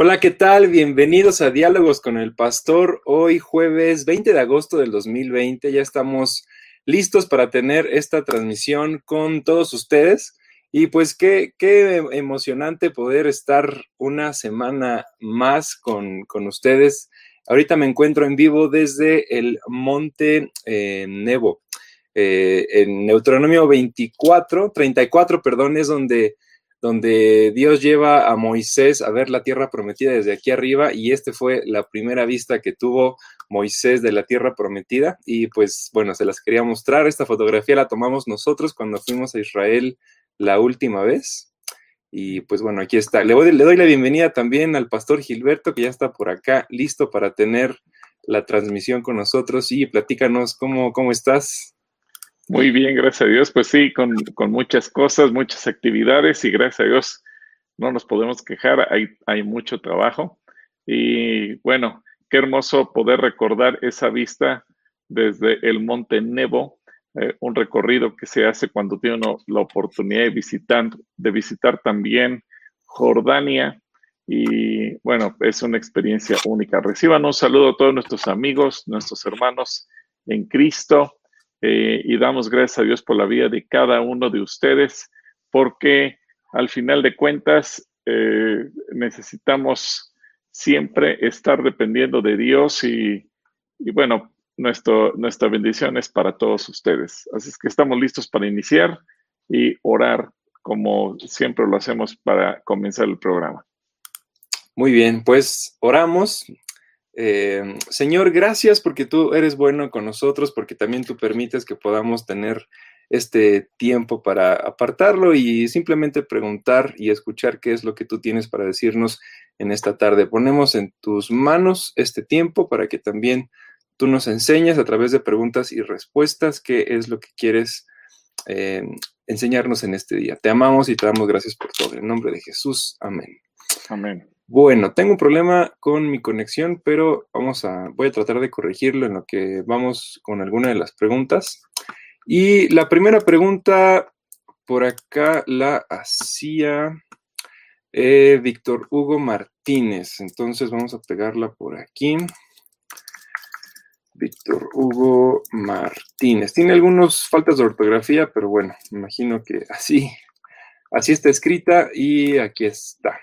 Hola, ¿qué tal? Bienvenidos a Diálogos con el Pastor. Hoy jueves 20 de agosto del 2020. Ya estamos listos para tener esta transmisión con todos ustedes. Y pues qué emocionante poder estar una semana más con ustedes. Ahorita me encuentro en vivo desde el Monte Nebo. En Deuteronomio 34, perdón, es donde Dios lleva a Moisés a ver la tierra prometida desde aquí arriba, y fue la primera vista que tuvo Moisés de la tierra prometida. Y pues bueno, se las quería mostrar. Esta fotografía la tomamos nosotros cuando fuimos a Israel la última vez. Y pues bueno, aquí está. Le doy la bienvenida también al pastor Gilberto, que ya está por acá, listo para tener la transmisión con nosotros. Y platícanos, ¿cómo estás? Muy bien, gracias a Dios. Pues sí, con muchas cosas, muchas actividades, y gracias a Dios no nos podemos quejar, hay mucho trabajo. Y bueno, qué hermoso poder recordar esa vista desde el Monte Nebo, un recorrido que se hace cuando tiene uno la oportunidad de visitar también Jordania. Y bueno, es una experiencia única. Reciban un saludo a todos nuestros amigos, nuestros hermanos en Cristo. Y damos gracias a Dios por la vida de cada uno de ustedes, porque al final de cuentas necesitamos siempre estar dependiendo de Dios y bueno, nuestra bendición es para todos ustedes. Así es que estamos listos para iniciar y orar como siempre lo hacemos para comenzar el programa. Muy bien, pues oramos. Señor, gracias porque tú eres bueno con nosotros, porque también tú permites que podamos tener este tiempo para apartarlo y simplemente preguntar y escuchar qué es lo que tú tienes para decirnos en esta tarde. Ponemos en tus manos este tiempo para que también tú nos enseñes a través de preguntas y respuestas qué es lo que quieres enseñarnos en este día. Te amamos y te damos gracias por todo. En nombre de Jesús, amén. Amén. Bueno, tengo un problema con mi conexión, pero voy a tratar de corregirlo en lo que vamos con alguna de las preguntas. Y la primera pregunta por acá la hacía Víctor Hugo Martínez. Entonces vamos a pegarla por aquí. Víctor Hugo Martínez. Tiene algunas faltas de ortografía, pero bueno, me imagino que así está escrita y aquí está.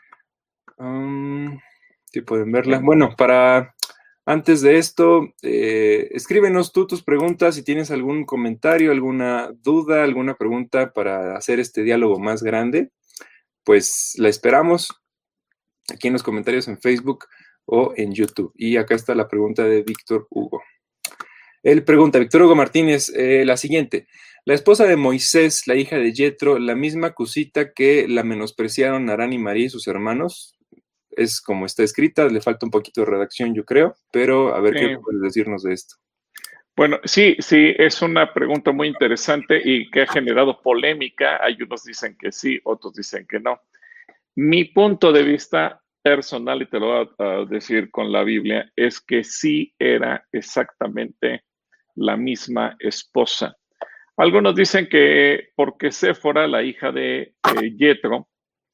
Si pueden verla. Bueno, antes de esto, escríbenos tú tus preguntas. Si tienes algún comentario, alguna duda, alguna pregunta para hacer este diálogo más grande, pues la esperamos aquí en los comentarios en Facebook o en YouTube. Y acá está la pregunta de Víctor Hugo. Él pregunta, Víctor Hugo Martínez, la siguiente. La esposa de Moisés, la hija de Yetro, la misma Cusita que la menospreciaron Arán y María y sus hermanos. Es como está escrita, le falta un poquito de redacción, yo creo, pero a ver qué puedes decirnos de esto. Bueno, sí, es una pregunta muy interesante y que ha generado polémica. Hay unos dicen que sí, otros dicen que no. Mi punto de vista personal, y te lo voy a decir con la Biblia, es que sí era exactamente la misma esposa. Algunos dicen que porque Séfora, la hija de Yetro,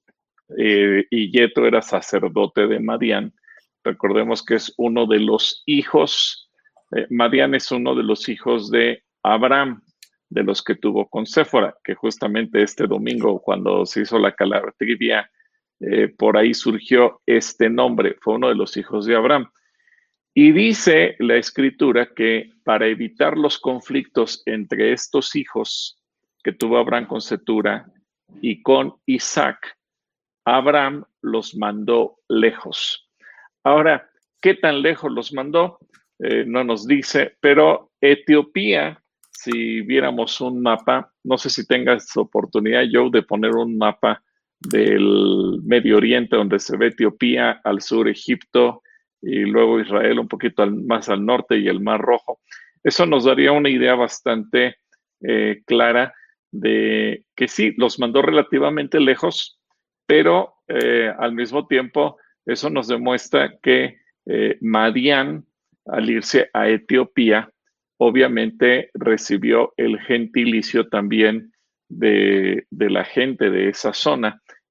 y Yetro era sacerdote de Madián. Recordemos que es uno de los hijos, Madián es uno de los hijos de Abraham, de los que tuvo con Séfora, que justamente este domingo, cuando se hizo la trivia, por ahí surgió este nombre, fue uno de los hijos de Abraham. Y dice la escritura que para evitar los conflictos entre estos hijos que tuvo Abraham con Cetura y con Isaac, Abraham los mandó lejos. Ahora, ¿qué tan lejos los mandó? No nos dice, pero Etiopía, si viéramos un mapa, no sé si tengas oportunidad, Joe, de poner un mapa del Medio Oriente donde se ve Etiopía, al sur Egipto y luego Israel un poquito más al norte y el Mar Rojo. Eso nos daría una idea bastante clara de que sí, los mandó relativamente lejos, pero al mismo tiempo eso nos demuestra que Madián, al irse a Etiopía, obviamente recibió el gentilicio también de la gente de esa zona.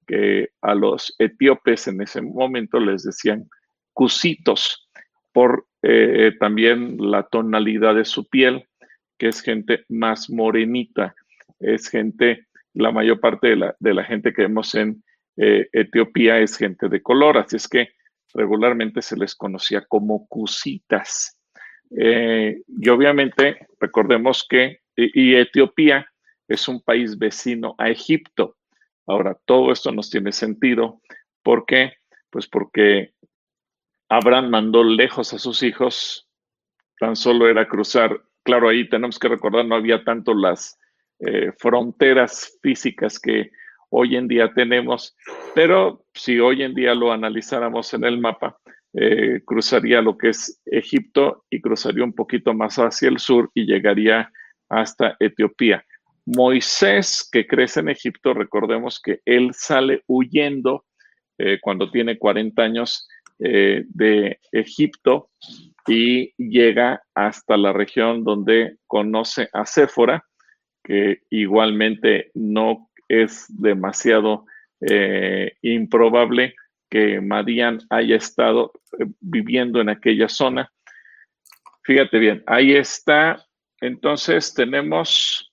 que a los etíopes en ese momento les decían cusitos, por también la tonalidad de su piel, que es gente más morenita, es gente, la mayor parte de la gente que vemos en Etiopía es gente de color, así es que regularmente se les conocía como cusitas. Y obviamente recordemos que Etiopía es un país vecino a Egipto. Ahora, todo esto nos tiene sentido. ¿Por qué? Pues porque Abraham mandó lejos a sus hijos, tan solo era cruzar. Claro, ahí tenemos que recordar, no había tanto las fronteras físicas que hoy en día tenemos, pero si hoy en día lo analizáramos en el mapa, cruzaría lo que es Egipto y cruzaría un poquito más hacia el sur y llegaría hasta Etiopía. Moisés, que crece en Egipto, recordemos que él sale huyendo cuando tiene 40 años de Egipto y llega hasta la región donde conoce a Séfora, que igualmente no es demasiado improbable que Madián haya estado viviendo en aquella zona. Fíjate bien, ahí está. Entonces tenemos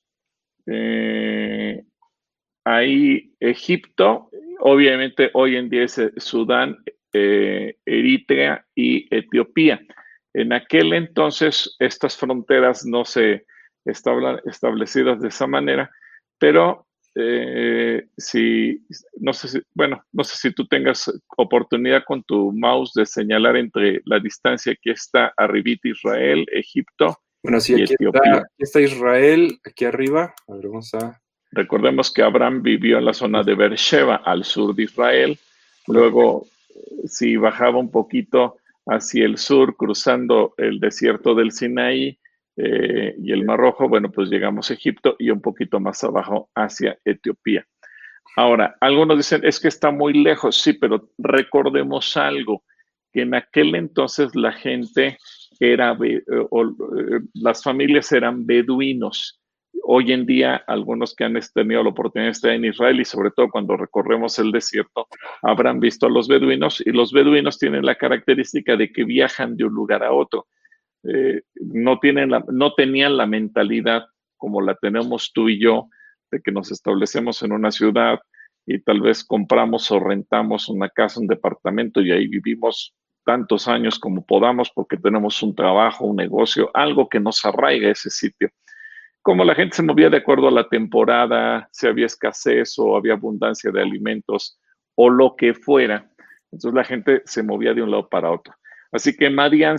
ahí Egipto, obviamente hoy en día es Sudán, Eritrea y Etiopía. En aquel entonces estas fronteras no se estaban establecidas de esa manera, pero no sé si tú tengas oportunidad con tu mouse de señalar entre la distancia que está arribita Israel, Egipto Bueno, sí, y Etiopía. aquí está Israel, aquí arriba. A ver, vamos a... Recordemos que Abraham vivió en la zona de Beersheba, al sur de Israel. Luego, si bajaba un poquito hacia el sur, cruzando el desierto del Sinaí y el Mar Rojo, bueno, pues llegamos a Egipto y un poquito más abajo hacia Etiopía. Ahora, algunos dicen, es que está muy lejos, sí, pero recordemos algo, que en aquel entonces la gente era, las familias eran beduinos. Hoy en día, algunos que han tenido la oportunidad de estar en Israel y sobre todo cuando recorremos el desierto, habrán visto a los beduinos y los beduinos tienen la característica de que viajan de un lugar a otro. No tenían la mentalidad como la tenemos tú y yo, de que nos establecemos en una ciudad y tal vez compramos o rentamos una casa, un departamento y ahí vivimos tantos años como podamos porque tenemos un trabajo, un negocio, algo que nos arraiga a ese sitio. Como la gente se movía de acuerdo a la temporada, si había escasez o había abundancia de alimentos o lo que fuera, entonces la gente se movía de un lado para otro. Así que Madián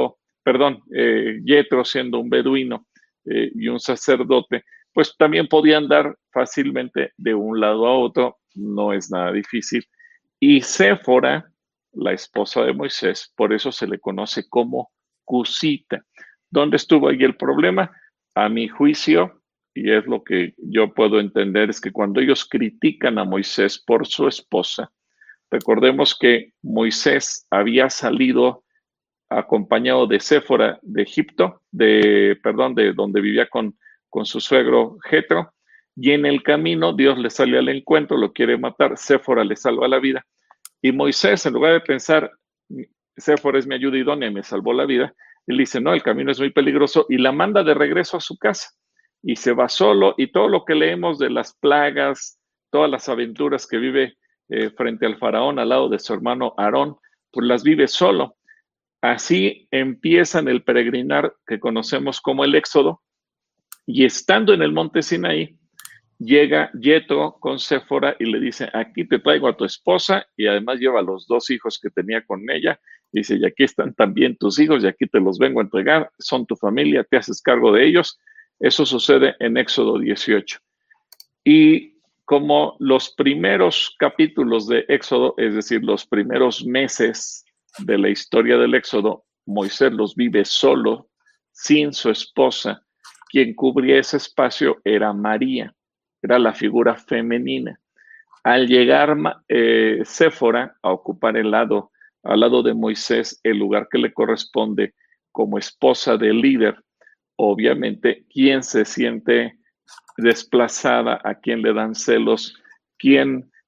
Yetro siendo un beduino y un sacerdote, pues también podían andar fácilmente de un lado a otro, no es nada difícil. Y Séfora, la esposa de Moisés, por eso se le conoce como Cusita. ¿Dónde estuvo ahí el problema? A mi juicio, y es lo que yo puedo entender, es que cuando ellos critican a Moisés por su esposa, recordemos que Moisés había salido acompañado de Séfora de Egipto, de donde vivía con su suegro Jetro, y en el camino Dios le sale al encuentro, lo quiere matar, Séfora le salva la vida, y Moisés, en lugar de pensar, Séfora es mi ayuda idónea y me salvó la vida, él dice, no, el camino es muy peligroso, y la manda de regreso a su casa, y se va solo, y todo lo que leemos de las plagas, todas las aventuras que vive frente al faraón al lado de su hermano Aarón, pues las vive solo. Así empiezan el peregrinar que conocemos como el Éxodo, y estando en el monte Sinaí, llega Yetro con Séfora y le dice, aquí te traigo a tu esposa, y además lleva a los 2 hijos que tenía con ella, dice, y aquí están también tus hijos, y aquí te los vengo a entregar, son tu familia, te haces cargo de ellos. Eso sucede en Éxodo 18. Y como los primeros capítulos de Éxodo, es decir, los primeros meses de la historia del Éxodo, Moisés los vive solo, sin su esposa. Quien cubría ese espacio era María, era la figura femenina. Al llegar Séfora a ocupar al lado de Moisés, el lugar que le corresponde como esposa del líder, obviamente, quien se siente desplazada, a quien le dan celos, quien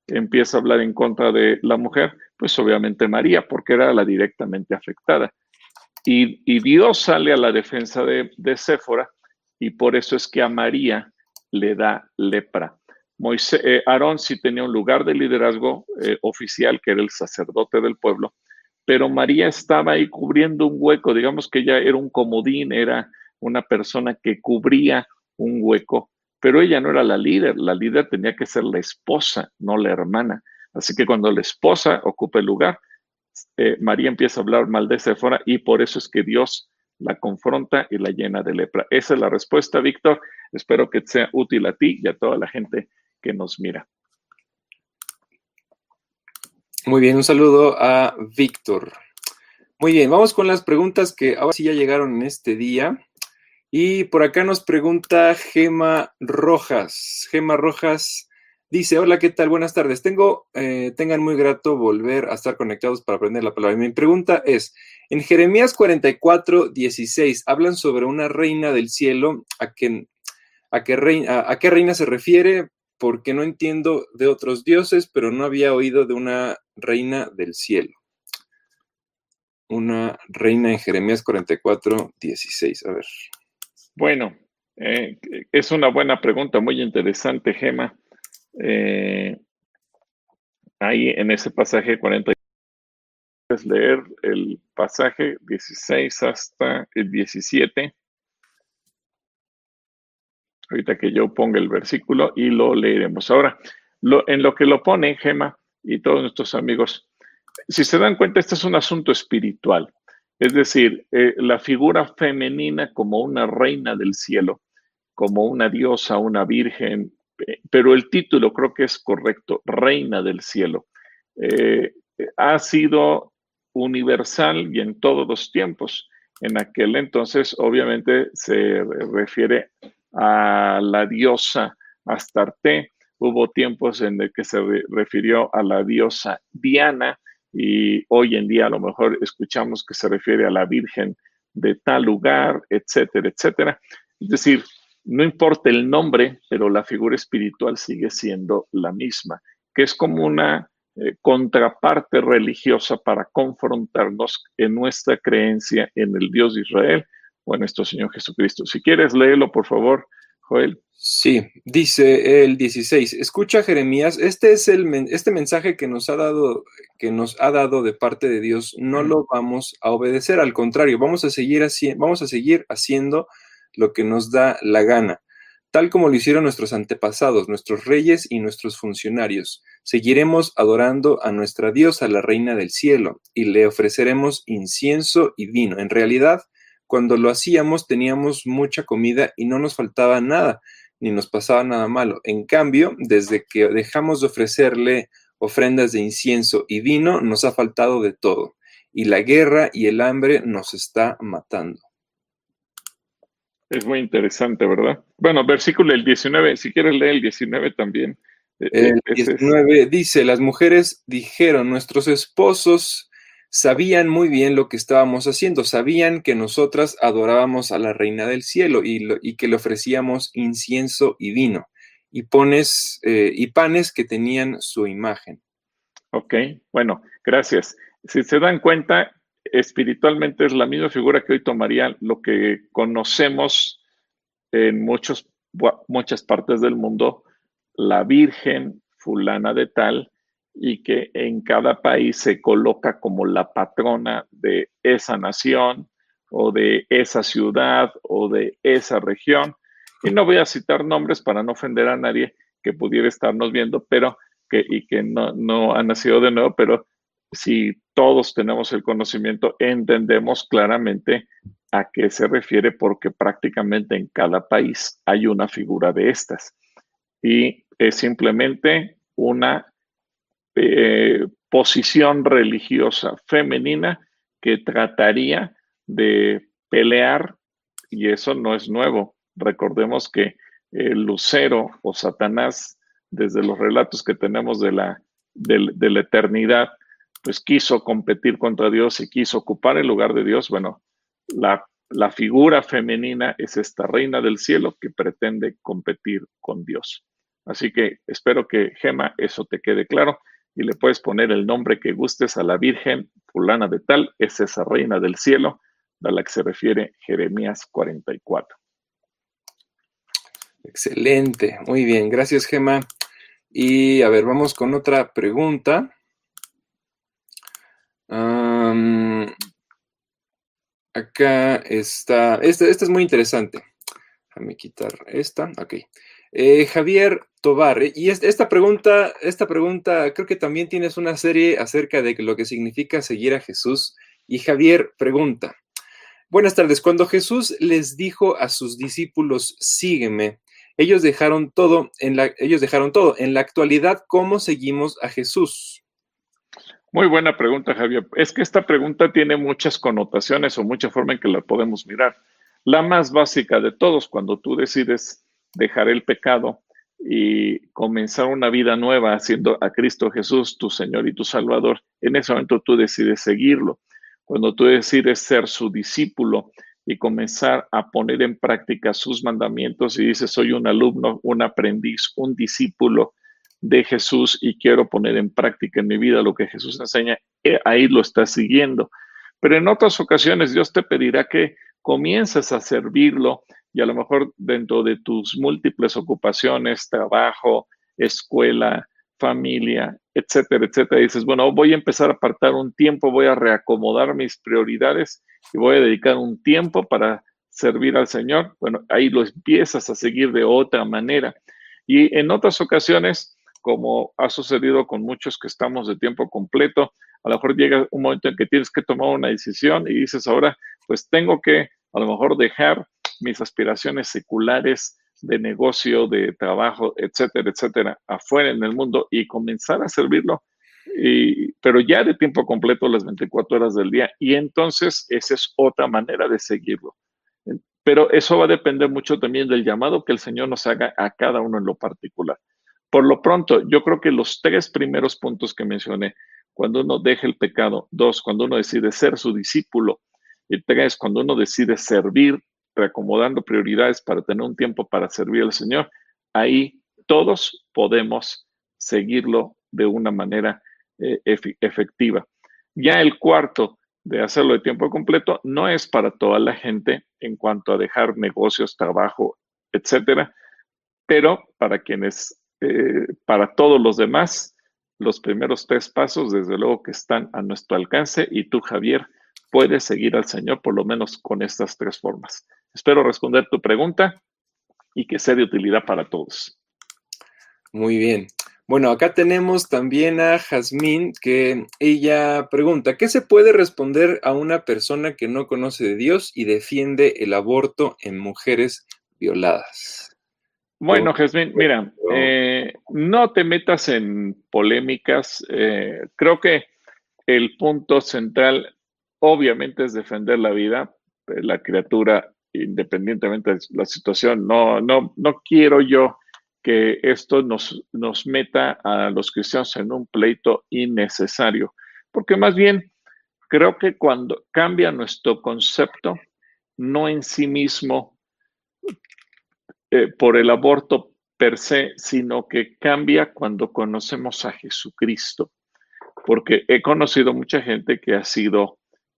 empieza a hablar en contra de la mujer, pues obviamente María, porque era la directamente afectada. Y Dios sale a la defensa de Séfora, y por eso es que a María le da lepra. Aarón sí tenía un lugar de liderazgo oficial, que era el sacerdote del pueblo, pero María estaba ahí cubriendo un hueco, digamos que ella era un comodín, era una persona que cubría un hueco, pero ella no era la líder tenía que ser la esposa, no la hermana. Así que cuando la esposa ocupa el lugar, María empieza a hablar mal de Séfora, y por eso es que Dios la confronta y la llena de lepra. Esa es la respuesta, Víctor. Espero que sea útil a ti y a toda la gente que nos mira. Muy bien, un saludo a Víctor. Muy bien, vamos con las preguntas que ahora sí ya llegaron en este día. Y por acá nos pregunta Gema Rojas. Gema Rojas dice, hola, ¿qué tal? Buenas tardes. Tengan muy grato volver a estar conectados para aprender la palabra. Mi pregunta es, en Jeremías 44:16 hablan sobre una reina del cielo. ¿A qué reina se refiere? Porque no entiendo de otros dioses, pero no había oído de una reina del cielo. Una reina en Jeremías 44:16. A ver. Bueno, es una buena pregunta, muy interesante, Gema. Ahí en ese pasaje 40, puedes leer el pasaje 16 hasta el 17. Ahorita que yo ponga el versículo y lo leeremos. Ahora, en lo que lo pone Gema y todos nuestros amigos, si se dan cuenta, este es un asunto espiritual. Es decir, la figura femenina como una reina del cielo, como una diosa, una virgen, pero el título creo que es correcto, reina del cielo. Ha sido universal y en todos los tiempos. En aquel entonces, obviamente, se refiere a la diosa Astarte. Hubo tiempos en el que se refirió a la diosa Diana, y hoy en día a lo mejor escuchamos que se refiere a la Virgen de tal lugar, etcétera, etcétera. Es decir, no importa el nombre, pero la figura espiritual sigue siendo la misma, que es como una contraparte religiosa para confrontarnos en nuestra creencia en el Dios de Israel o en nuestro Señor Jesucristo. Si quieres, léelo, por favor, Joel. Sí, dice el 16, escucha Jeremías, este mensaje que nos ha dado de parte de Dios, no lo vamos a obedecer, al contrario, vamos a seguir haciendo lo que nos da la gana, tal como lo hicieron nuestros antepasados, nuestros reyes y nuestros funcionarios. Seguiremos adorando a nuestra diosa, la reina del cielo, y le ofreceremos incienso y vino. En realidad, cuando lo hacíamos teníamos mucha comida y no nos faltaba nada, ni nos pasaba nada malo. En cambio, desde que dejamos de ofrecerle ofrendas de incienso y vino, nos ha faltado de todo, y la guerra y el hambre nos está matando. Es muy interesante, ¿verdad? Bueno, versículo el 19, si quieres leer el 19 también. El 19 dice, las mujeres dijeron, nuestros esposos sabían muy bien lo que estábamos haciendo, sabían que nosotras adorábamos a la reina del cielo y que le ofrecíamos incienso y vino y panes que tenían su imagen. Ok, bueno, gracias. Si se dan cuenta, espiritualmente es la misma figura que hoy tomaría lo que conocemos en muchas partes del mundo, la Virgen fulana de tal, y que en cada país se coloca como la patrona de esa nación o de esa ciudad o de esa región. Y no voy a citar nombres para no ofender a nadie que pudiera estarnos viendo, pero que no ha nacido de nuevo, pero si todos tenemos el conocimiento, entendemos claramente a qué se refiere, porque prácticamente en cada país hay una figura de estas. Y es simplemente una posición religiosa femenina que trataría de pelear, y eso no es nuevo. Recordemos que Lucero o Satanás, desde los relatos que tenemos de la eternidad, pues quiso competir contra Dios y quiso ocupar el lugar de Dios. Bueno, la figura femenina es esta reina del cielo que pretende competir con Dios. Así que espero que, Gema, eso te quede claro y le puedes poner el nombre que gustes a la Virgen fulana de tal, es esa reina del cielo a la que se refiere Jeremías 44. Excelente, muy bien, gracias, Gema. Y a ver, vamos con otra pregunta. Acá está, esta es muy interesante. Déjame quitar esta, ok. Javier Tobar, y esta pregunta creo que también tienes una serie acerca de lo que significa seguir a Jesús. Y Javier pregunta, buenas tardes, cuando Jesús les dijo a sus discípulos, sígueme, ellos dejaron todo. En la actualidad, ¿cómo seguimos a Jesús? Muy buena pregunta, Javier. Es que esta pregunta tiene muchas connotaciones o mucha forma en que la podemos mirar. La más básica de todos, cuando tú decides dejar el pecado y comenzar una vida nueva haciendo a Cristo Jesús tu Señor y tu Salvador, en ese momento tú decides seguirlo. Cuando tú decides ser su discípulo y comenzar a poner en práctica sus mandamientos y dices, soy un alumno, un aprendiz, un discípulo de Jesús y quiero poner en práctica en mi vida lo que Jesús enseña, ahí lo estás siguiendo. Pero en otras ocasiones Dios te pedirá que comiences a servirlo y a lo mejor dentro de tus múltiples ocupaciones, trabajo, escuela, familia, etcétera, etcétera, dices, bueno, voy a empezar a apartar un tiempo, voy a reacomodar mis prioridades y voy a dedicar un tiempo para servir al Señor. Bueno, ahí lo empiezas a seguir de otra manera. Y en otras ocasiones, como ha sucedido con muchos que estamos de tiempo completo, a lo mejor llega un momento en que tienes que tomar una decisión y dices ahora, pues tengo que a lo mejor dejar mis aspiraciones seculares de negocio, de trabajo, etcétera, etcétera, afuera en el mundo y comenzar a servirlo, pero ya de tiempo completo las 24 horas del día. Y entonces esa es otra manera de seguirlo. Pero eso va a depender mucho también del llamado que el Señor nos haga a cada uno en lo particular. Por lo pronto, yo creo que los tres primeros puntos que mencioné, cuando uno deja el pecado, dos, cuando uno decide ser su discípulo, y tres, cuando uno decide servir, reacomodando prioridades para tener un tiempo para servir al Señor, ahí todos podemos seguirlo de una manera efectiva. Ya el cuarto, de hacerlo de tiempo completo, no es para toda la gente en cuanto a dejar negocios, trabajo, etcétera, pero para quienes, para todos los demás, los primeros tres pasos, desde luego que están a nuestro alcance y tú, Javier, puedes seguir al Señor por lo menos con estas tres formas. Espero responder tu pregunta y que sea de utilidad para todos. Muy bien. Bueno, acá tenemos también a Jazmín, que ella pregunta, ¿qué se puede responder a una persona que no conoce de Dios y defiende el aborto en mujeres violadas? Bueno, Jazmín, mira, no te metas en polémicas. Creo que el punto central, obviamente, es defender la vida de la criatura, independientemente de la situación. No quiero yo que esto nos meta a los cristianos en un pleito innecesario, porque más bien creo que cuando cambia nuestro concepto, no en sí mismo por el aborto per se, sino que cambia cuando conocemos a Jesucristo. Porque he conocido mucha gente que ha sido,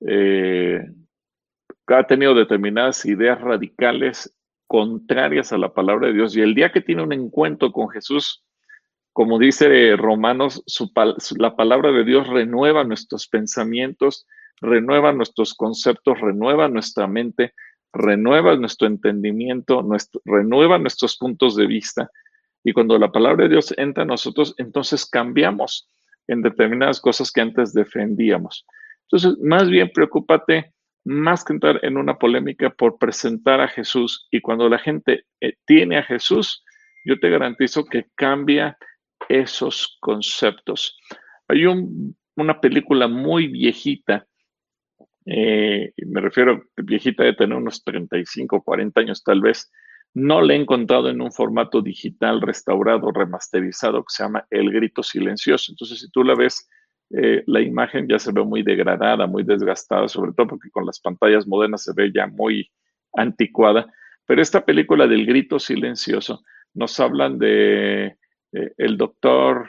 ha tenido determinadas ideas radicales contrarias a la palabra de Dios. Y el día que tiene un encuentro con Jesús, como dice Romanos, la palabra de Dios renueva nuestros pensamientos, renueva nuestros conceptos, renueva nuestra mente, renueva nuestro entendimiento, renueva nuestros puntos de vista. Y cuando la palabra de Dios entra a nosotros, entonces cambiamos en determinadas cosas que antes defendíamos. Entonces, más bien preocúpate, más que entrar en una polémica, por presentar a Jesús. Y cuando la gente tiene a Jesús, yo te garantizo que cambia esos conceptos. Hay una película muy viejita, me refiero viejita de tener unos 35, 40 años tal vez, no la he encontrado en un formato digital restaurado, remasterizado, que se llama El Grito Silencioso. Entonces, si tú la ves, la imagen ya se ve muy degradada, muy desgastada, sobre todo porque con las pantallas modernas se ve ya muy anticuada. Pero esta película del Grito Silencioso nos hablan de el doctor,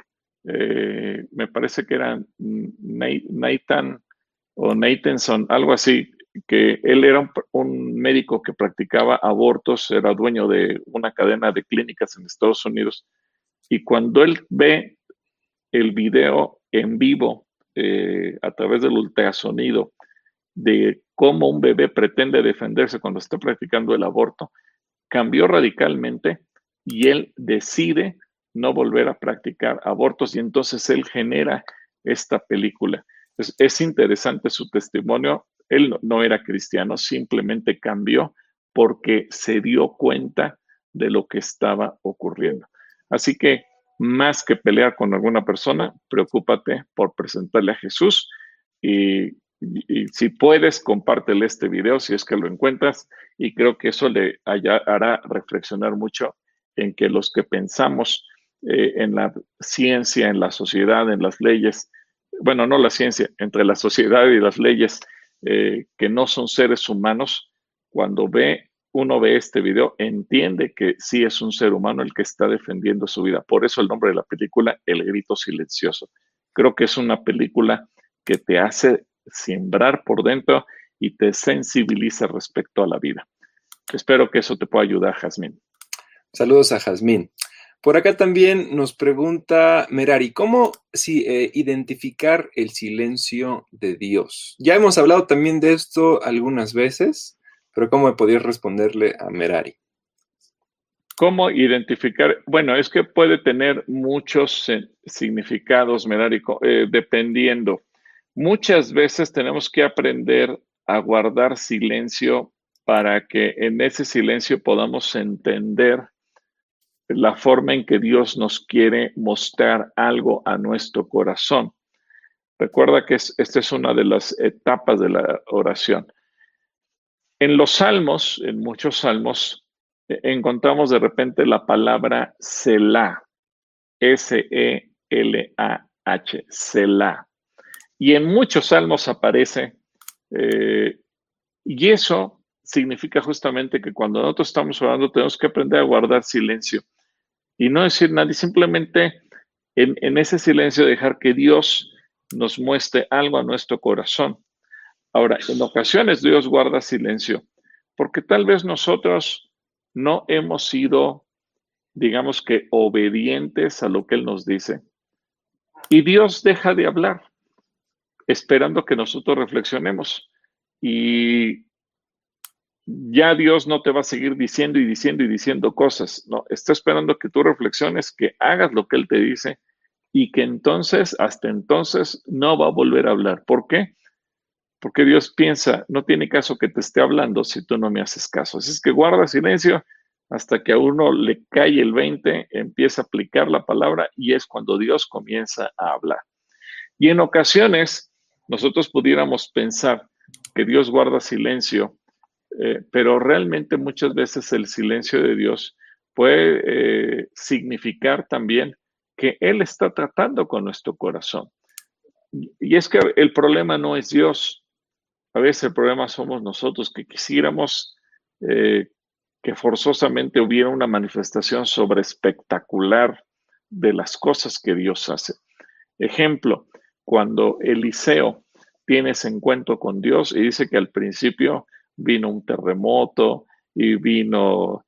me parece que era Nathan o Nathanson, algo así, que él era un médico que practicaba abortos, era dueño de una cadena de clínicas en Estados Unidos, y cuando él ve el video en vivo a través del ultrasonido de cómo un bebé pretende defenderse cuando está practicando el aborto, cambió radicalmente y él decide no volver a practicar abortos y entonces él genera esta película. Es interesante su testimonio. Él no era cristiano, simplemente cambió porque se dio cuenta de lo que estaba ocurriendo. Así que más que pelear con alguna persona, preocúpate por presentarle a Jesús y si puedes, compártele este video si es que lo encuentras y creo que eso le hará reflexionar mucho en que los que pensamos en la ciencia, en la sociedad, en las leyes, bueno, no la ciencia, entre la sociedad y las leyes que no son seres humanos, cuando uno ve este video, entiende que sí es un ser humano el que está defendiendo su vida. Por eso el nombre de la película, El Grito Silencioso. Creo que es una película que te hace sembrar por dentro y te sensibiliza respecto a la vida. Espero que eso te pueda ayudar, Jazmín. Saludos a Jazmín. Por acá también nos pregunta Merari, ¿cómo identificar el silencio de Dios? Ya hemos hablado también de esto algunas veces, pero ¿cómo podías responderle a Merari? ¿Cómo identificar? Bueno, es que puede tener muchos significados, Merari, dependiendo. Muchas veces tenemos que aprender a guardar silencio para que en ese silencio podamos entender la forma en que Dios nos quiere mostrar algo a nuestro corazón. Recuerda que esta es una de las etapas de la oración. En los salmos, en muchos salmos, encontramos de repente la palabra Selah, S-E-L-A-H, Selah. Y en muchos salmos aparece, y eso significa justamente que cuando nosotros estamos orando tenemos que aprender a guardar silencio y no decir nada, y simplemente en ese silencio dejar que Dios nos muestre algo a nuestro corazón. Ahora, en ocasiones Dios guarda silencio porque tal vez nosotros no hemos sido, digamos que, obedientes a lo que Él nos dice. Y Dios deja de hablar, esperando que nosotros reflexionemos. Y ya Dios no te va a seguir diciendo y diciendo y diciendo cosas. No, está esperando que tú reflexiones, que hagas lo que Él te dice y que entonces, hasta entonces, no va a volver a hablar. ¿Por qué? Porque Dios piensa, no tiene caso que te esté hablando si tú no me haces caso. Así es que guarda silencio hasta que a uno le cae el 20, empieza a aplicar la palabra y es cuando Dios comienza a hablar. Y en ocasiones nosotros pudiéramos pensar que Dios guarda silencio, pero realmente muchas veces el silencio de Dios puede significar también que Él está tratando con nuestro corazón. Y es que el problema no es Dios. A veces el problema somos nosotros, que quisiéramos que forzosamente hubiera una manifestación sobre espectacular de las cosas que Dios hace. Ejemplo, cuando Eliseo tiene ese encuentro con Dios y dice que al principio vino un terremoto y vino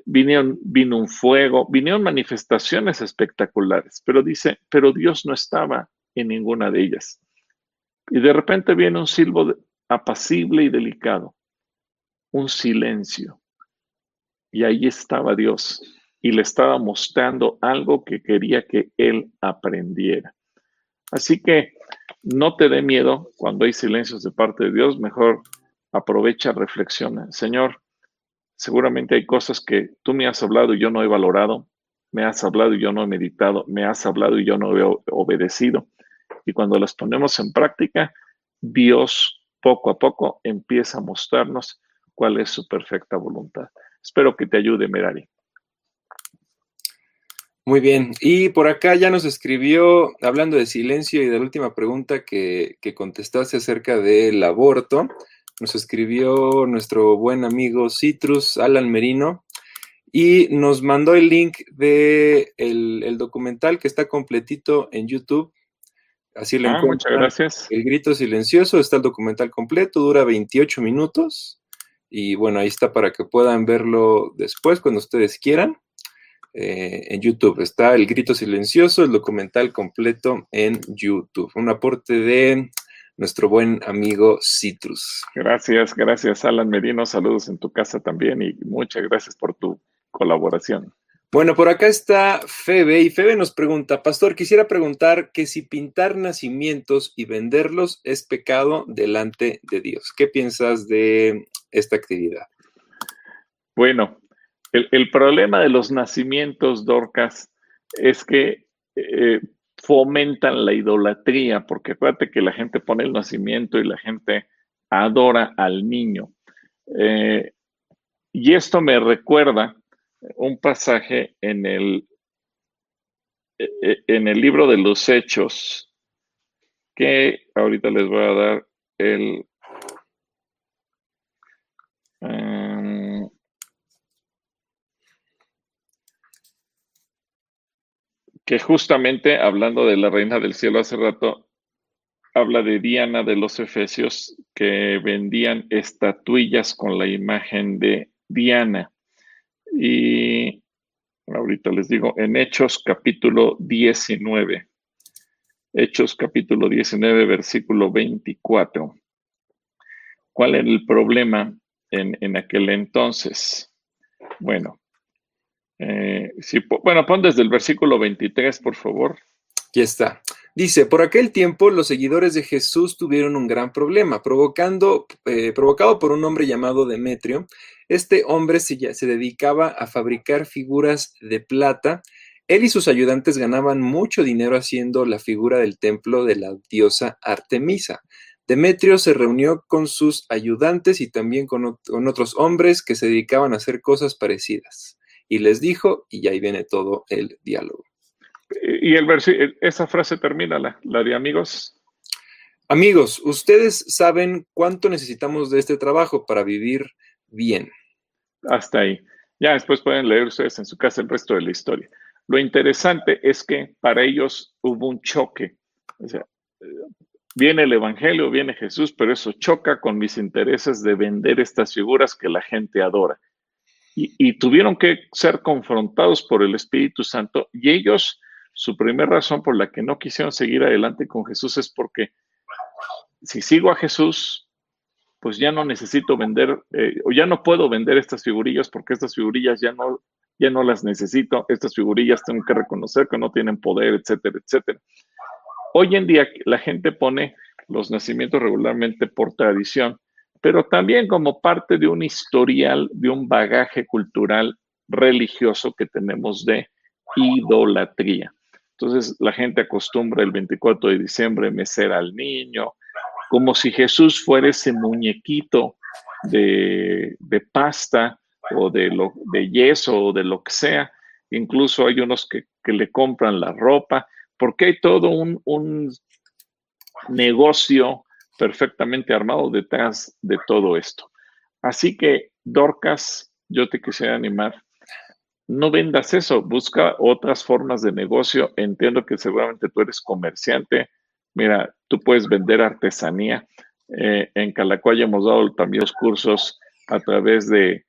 un fuego, vinieron manifestaciones espectaculares, pero dice, pero Dios no estaba en ninguna de ellas. Y de repente viene un silbo apacible y delicado, un silencio. Y ahí estaba Dios y le estaba mostrando algo que quería que él aprendiera. Así que no te dé miedo cuando hay silencios de parte de Dios, mejor aprovecha, reflexiona. Señor, seguramente hay cosas que tú me has hablado y yo no he valorado, me has hablado y yo no he meditado, me has hablado y yo no he obedecido. Y cuando las ponemos en práctica, Dios poco a poco empieza a mostrarnos cuál es su perfecta voluntad. Espero que te ayude, Merari. Muy bien, y por acá ya nos escribió, hablando de silencio y de la última pregunta que contestaste acerca del aborto, nos escribió nuestro buen amigo Citrus Alan Merino y nos mandó el link de el documental que está completito en YouTube. Así lo Muchas encuentran. gracias. El grito silencioso, está el documental completo, dura 28 minutos. Y bueno, ahí está para que puedan verlo después, cuando ustedes quieran. En YouTube está El Grito Silencioso, el documental completo en YouTube. Un aporte de nuestro buen amigo Citrus. Gracias, Alan Merino. Saludos en tu casa también y muchas gracias por tu colaboración. Bueno, por acá está Febe y Febe nos pregunta, Pastor, quisiera preguntar que si pintar nacimientos y venderlos es pecado delante de Dios. ¿Qué piensas de esta actividad? Bueno, el problema de los nacimientos, Dorcas, es que fomentan la idolatría, porque acuérdate que la gente pone el nacimiento y la gente adora al niño. Y esto me recuerda un pasaje en el libro de los Hechos, que ahorita les voy a dar que justamente hablando de la reina del cielo hace rato, habla de Diana de los Efesios, que vendían estatuillas con la imagen de Diana. Y ahorita les digo, en Hechos capítulo 19. Hechos capítulo 19, versículo 24. ¿Cuál era el problema en aquel entonces? Bueno, pon desde el versículo 23, por favor. Aquí está. Dice, por aquel tiempo los seguidores de Jesús tuvieron un gran problema, provocado por un hombre llamado Demetrio. Este hombre se dedicaba a fabricar figuras de plata. Él y sus ayudantes ganaban mucho dinero haciendo la figura del templo de la diosa Artemisa. Demetrio se reunió con sus ayudantes y también con otros hombres que se dedicaban a hacer cosas parecidas. Y les dijo, y ahí viene todo el diálogo. Y esa frase termina, la de amigos. Amigos, ustedes saben cuánto necesitamos de este trabajo para vivir bien. Hasta ahí. Ya después pueden leer ustedes en su casa el resto de la historia. Lo interesante es que para ellos hubo un choque. O sea, viene el Evangelio, viene Jesús, pero eso choca con mis intereses de vender estas figuras que la gente adora. Y tuvieron que ser confrontados por el Espíritu Santo y ellos, su primera razón por la que no quisieron seguir adelante con Jesús es porque si sigo a Jesús, pues ya no necesito vender, o ya no puedo vender estas figurillas porque estas figurillas ya no las necesito, estas figurillas tengo que reconocer que no tienen poder, etcétera, etcétera. Hoy en día la gente pone los nacimientos regularmente por tradición, pero también como parte de un historial, de un bagaje cultural religioso que tenemos de idolatría. Entonces la gente acostumbra el 24 de diciembre mecer al niño, como si Jesús fuera ese muñequito de pasta o de yeso o de lo que sea. Incluso hay unos que le compran la ropa, porque hay todo un negocio perfectamente armado detrás de todo esto. Así que, Dorcas, yo te quisiera animar, no vendas eso, busca otras formas de negocio. Entiendo que seguramente tú eres comerciante. Mira, tú puedes vender artesanía. En Calacoya hemos dado también los cursos a través de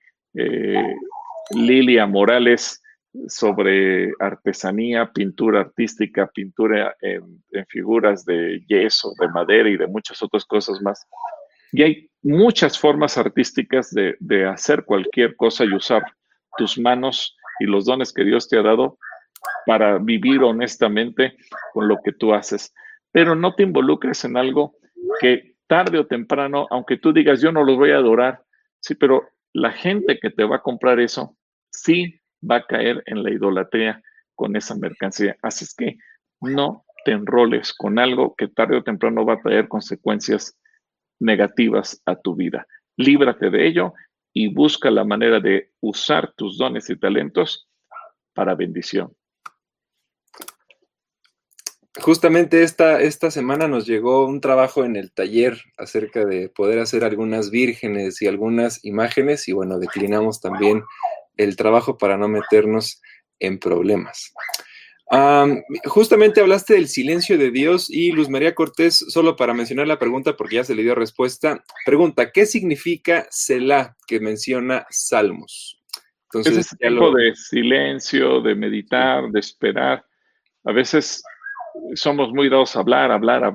Lilia Morales sobre artesanía, pintura artística, pintura en figuras de yeso, de madera y de muchas otras cosas más. Y hay muchas formas artísticas de hacer cualquier cosa y usar tus manos y los dones que Dios te ha dado para vivir honestamente con lo que tú haces. Pero no te involucres en algo que tarde o temprano, aunque tú digas yo no los voy a adorar, sí, pero la gente que te va a comprar eso, sí va a caer en la idolatría con esa mercancía. Así es que no te enroles con algo que tarde o temprano va a traer consecuencias negativas a tu vida. Líbrate de ello y busca la manera de usar tus dones y talentos para bendición. Justamente esta semana nos llegó un trabajo en el taller acerca de poder hacer algunas vírgenes y algunas imágenes y bueno, declinamos también el trabajo para no meternos en problemas. Justamente hablaste del silencio de Dios y Luz María Cortés, solo para mencionar la pregunta porque ya se le dio respuesta, pregunta, ¿qué significa Selah que menciona Salmos? Es Entonces, ese tiempo de silencio, de meditar, de esperar. A veces somos muy dados a hablar,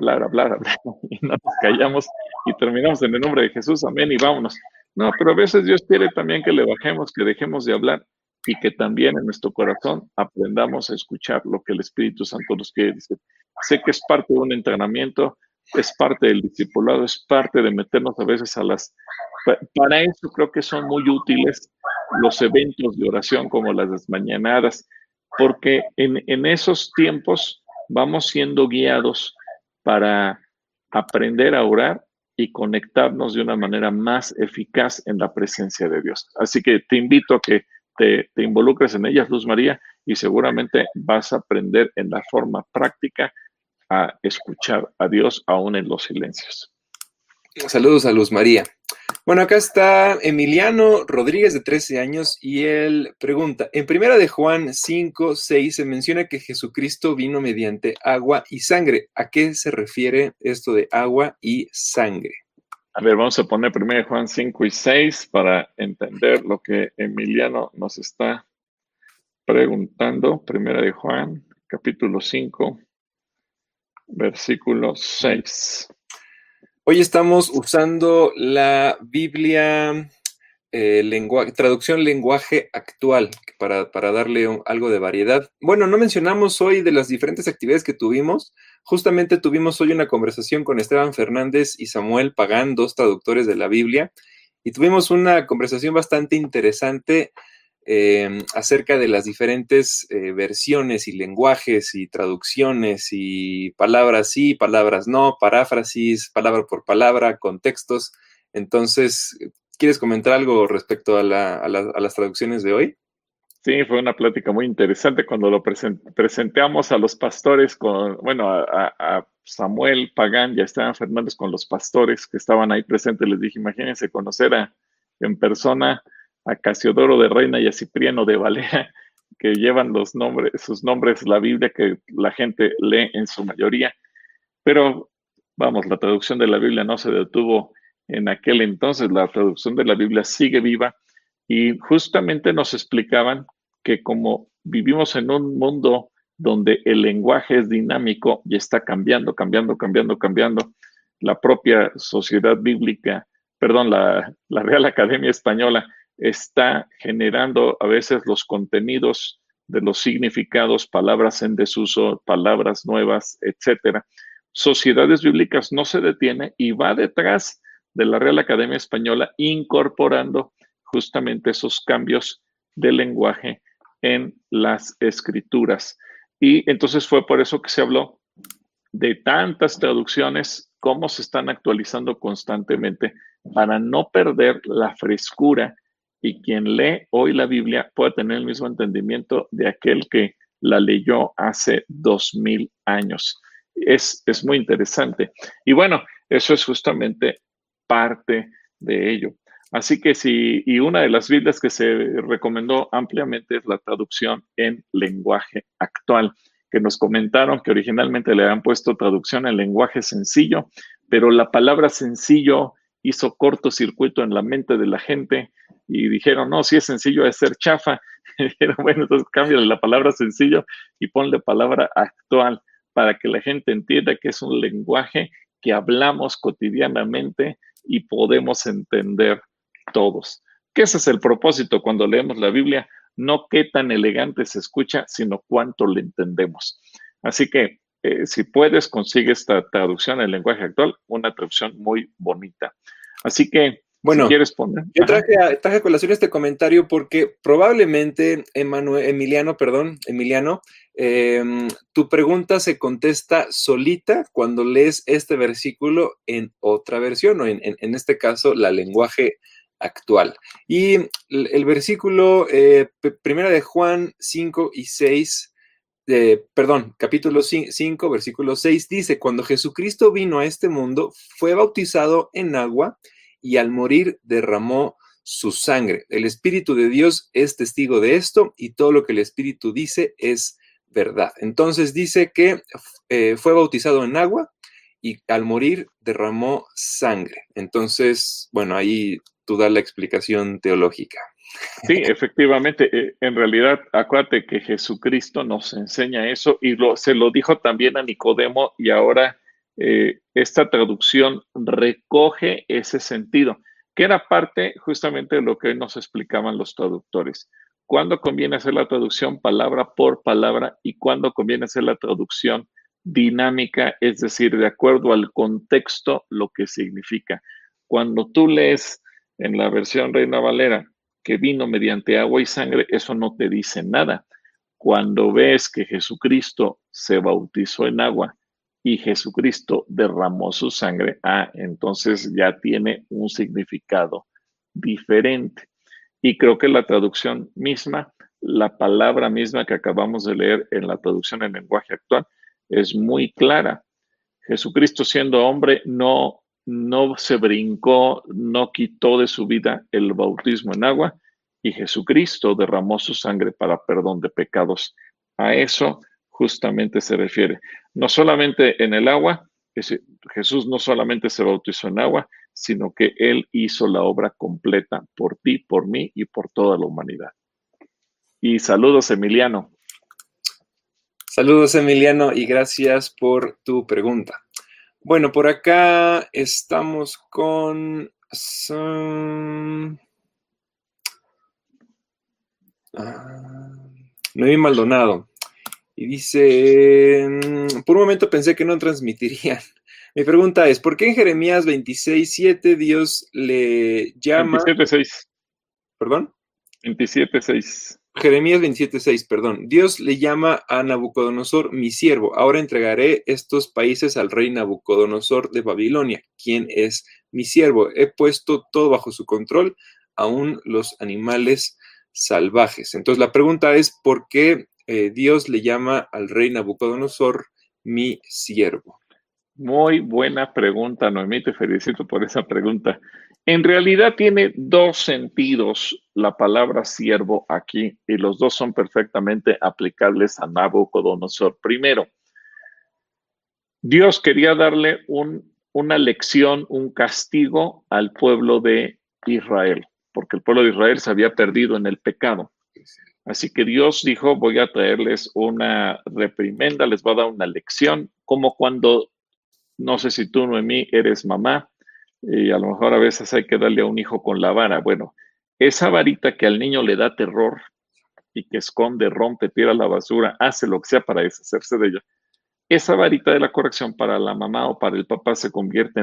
y no nos callamos y terminamos en el nombre de Jesús, amén, y vámonos. No, pero a veces Dios quiere también que le bajemos, que dejemos de hablar y que también en nuestro corazón aprendamos a escuchar lo que el Espíritu Santo nos quiere decir. Sé que es parte de un entrenamiento, es parte del discipulado, es parte de meternos a veces a las... Para eso creo que son muy útiles los eventos de oración como las mañanadas, porque en esos tiempos vamos siendo guiados para aprender a orar y conectarnos de una manera más eficaz en la presencia de Dios. Así que te invito a que te involucres en ellas, Luz María, y seguramente vas a aprender en la forma práctica a escuchar a Dios aún en los silencios. Saludos a Luz María. Bueno, acá está Emiliano Rodríguez, de 13 años, y él pregunta, en Primera de Juan 5:6 se menciona que Jesucristo vino mediante agua y sangre. ¿A qué se refiere esto de agua y sangre? A ver, vamos a poner Primera de Juan 5 y 6 para entender lo que Emiliano nos está preguntando. Primera de Juan, capítulo 5, versículo 6. Hoy estamos usando la Biblia, traducción lenguaje actual, para darle algo de variedad. Bueno, no mencionamos hoy de las diferentes actividades que tuvimos. Justamente tuvimos hoy una conversación con Esteban Fernández y Samuel Pagán, 2 traductores de la Biblia, y tuvimos una conversación bastante interesante acerca de las diferentes versiones y lenguajes y traducciones y palabras sí, palabras no, paráfrasis, palabra por palabra, contextos. Entonces, ¿quieres comentar algo respecto a las traducciones de hoy? Sí, fue una plática muy interesante cuando lo presentamos a los pastores, a Samuel Pagán y a Esteban Fernández con los pastores que estaban ahí presentes. Les dije, imagínense conocer en persona a Casiodoro de Reina y a Cipriano de Valera, que llevan sus nombres, la Biblia que la gente lee en su mayoría. Pero, vamos, la traducción de la Biblia no se detuvo en aquel entonces, la traducción de la Biblia sigue viva y justamente nos explicaban que como vivimos en un mundo donde el lenguaje es dinámico y está cambiando, la propia sociedad bíblica, la Real Academia Española está generando a veces los contenidos de los significados, palabras en desuso, palabras nuevas, etcétera. Sociedades Bíblicas no se detiene y va detrás de la Real Academia Española incorporando justamente esos cambios de lenguaje en las escrituras. Y entonces fue por eso que se habló de tantas traducciones, cómo se están actualizando constantemente para no perder la frescura y quien lee hoy la Biblia pueda tener el mismo entendimiento de aquel que la leyó hace 2000 años. Es muy interesante. Y bueno, eso es justamente parte de ello. Así que y una de las Biblias que se recomendó ampliamente es la traducción en lenguaje actual, que nos comentaron que originalmente le habían puesto traducción en lenguaje sencillo, pero la palabra sencillo hizo cortocircuito en la mente de la gente y dijeron, no, si es sencillo es ser chafa. Dijeron, bueno, entonces cámbiale la palabra sencillo y ponle palabra actual para que la gente entienda que es un lenguaje que hablamos cotidianamente y podemos entender todos. Que ese es el propósito cuando leemos la Biblia, no qué tan elegante se escucha, sino cuánto le entendemos. Así que si puedes, consigue esta traducción en lenguaje actual, una traducción muy bonita. Así que, bueno, si quieres poner. Yo traje a colación este comentario porque probablemente, Emiliano, tu pregunta se contesta solita cuando lees este versículo en otra versión, o en este caso, la lenguaje actual. Y el versículo, Primera de Juan 5 y 6, capítulo 5, versículo 6, dice, cuando Jesucristo vino a este mundo, fue bautizado en agua y al morir derramó su sangre. El Espíritu de Dios es testigo de esto y todo lo que el Espíritu dice es verdad. Entonces dice que fue bautizado en agua y al morir derramó sangre. Entonces, bueno, ahí tú das la explicación teológica. Sí, efectivamente. En realidad, acuérdate que Jesucristo nos enseña eso y se lo dijo también a Nicodemo y ahora esta traducción recoge ese sentido, que era parte justamente de lo que hoy nos explicaban los traductores. ¿Cuándo conviene hacer la traducción palabra por palabra y cuándo conviene hacer la traducción dinámica, es decir, de acuerdo al contexto, lo que significa? Cuando tú lees en la versión Reina Valera que vino mediante agua y sangre, eso no te dice nada. Cuando ves que Jesucristo se bautizó en agua y Jesucristo derramó su sangre, entonces ya tiene un significado diferente. Y creo que la traducción misma, la palabra misma que acabamos de leer en la traducción en lenguaje actual, es muy clara. Jesucristo siendo hombre no se brincó, no quitó de su vida el bautismo en agua y Jesucristo derramó su sangre para perdón de pecados. A eso justamente se refiere. No solamente en el agua, Jesús no solamente se bautizó en agua, sino que Él hizo la obra completa por ti, por mí y por toda la humanidad. Y saludos, Emiliano. Saludos, Emiliano, y gracias por tu pregunta. Bueno, por acá estamos con Noemí Maldonado. Y dice, por un momento pensé que no transmitirían. Mi pregunta es, ¿por qué en Jeremías 26:7 Dios le llama... 27:6. ¿Perdón? 27:6. Jeremías 27:6, perdón. Dios le llama a Nabucodonosor mi siervo. Ahora entregaré estos países al rey Nabucodonosor de Babilonia, quien es mi siervo. He puesto todo bajo su control, aún los animales salvajes. Entonces la pregunta es, ¿por qué Dios le llama al rey Nabucodonosor mi siervo? Muy buena pregunta, Noemí, te felicito por esa pregunta. En realidad tiene dos sentidos la palabra siervo aquí y los dos son perfectamente aplicables a Nabucodonosor. Primero, Dios quería darle una lección, un castigo al pueblo de Israel, porque el pueblo de Israel se había perdido en el pecado. Así que Dios dijo, voy a traerles una reprimenda, les voy a dar una lección, como cuando, no sé si tú, Noemí, eres mamá, y a lo mejor a veces hay que darle a un hijo con la vara. Bueno, esa varita que al niño le da terror y que esconde, rompe, tira la basura, hace lo que sea para deshacerse de ella, esa varita de la corrección para la mamá o para el papá se convierte en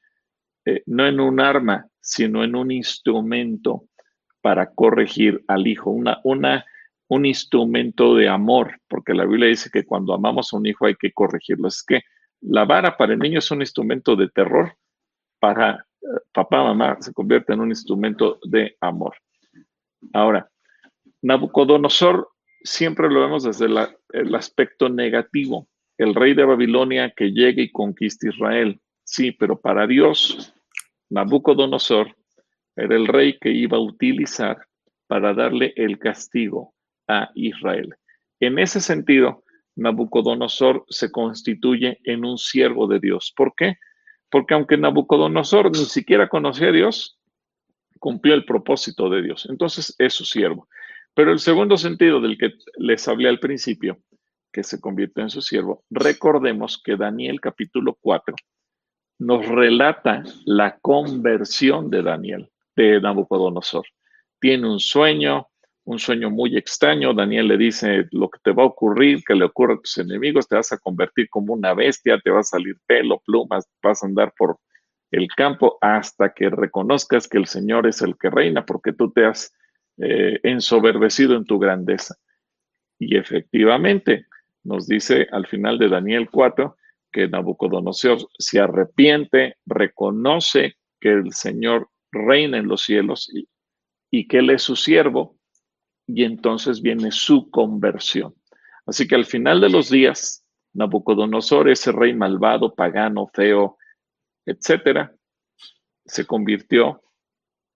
no en un arma, sino en un instrumento para corregir al hijo, un instrumento de amor, porque la Biblia dice que cuando amamos a un hijo hay que corregirlo. Es que la vara para el niño es un instrumento de terror, para papá, mamá se convierte en un instrumento de amor. Ahora, Nabucodonosor siempre lo vemos desde el aspecto negativo. El rey de Babilonia que llegue y conquiste Israel. Sí, pero para Dios, Nabucodonosor era el rey que iba a utilizar para darle el castigo a Israel. En ese sentido, Nabucodonosor se constituye en un siervo de Dios. ¿Por qué? Porque aunque Nabucodonosor ni siquiera conocía a Dios, cumplió el propósito de Dios. Entonces es su siervo. Pero el segundo sentido del que les hablé al principio, que se convierte en su siervo, recordemos que Daniel capítulo 4 nos relata la conversión de Daniel, de Nabucodonosor. Tiene un sueño muy extraño. Daniel le dice lo que te va a ocurrir, que le ocurre a tus enemigos, te vas a convertir como una bestia, te va a salir pelo, plumas, vas a andar por el campo hasta que reconozcas que el Señor es el que reina, porque tú te has ensoberbecido en tu grandeza. Y efectivamente, nos dice al final de Daniel 4, que Nabucodonosor se arrepiente, reconoce que el Señor reina en los cielos y que Él es su siervo, y entonces viene su conversión. Así que al final de los días, Nabucodonosor, ese rey malvado, pagano, feo, etcétera, se convirtió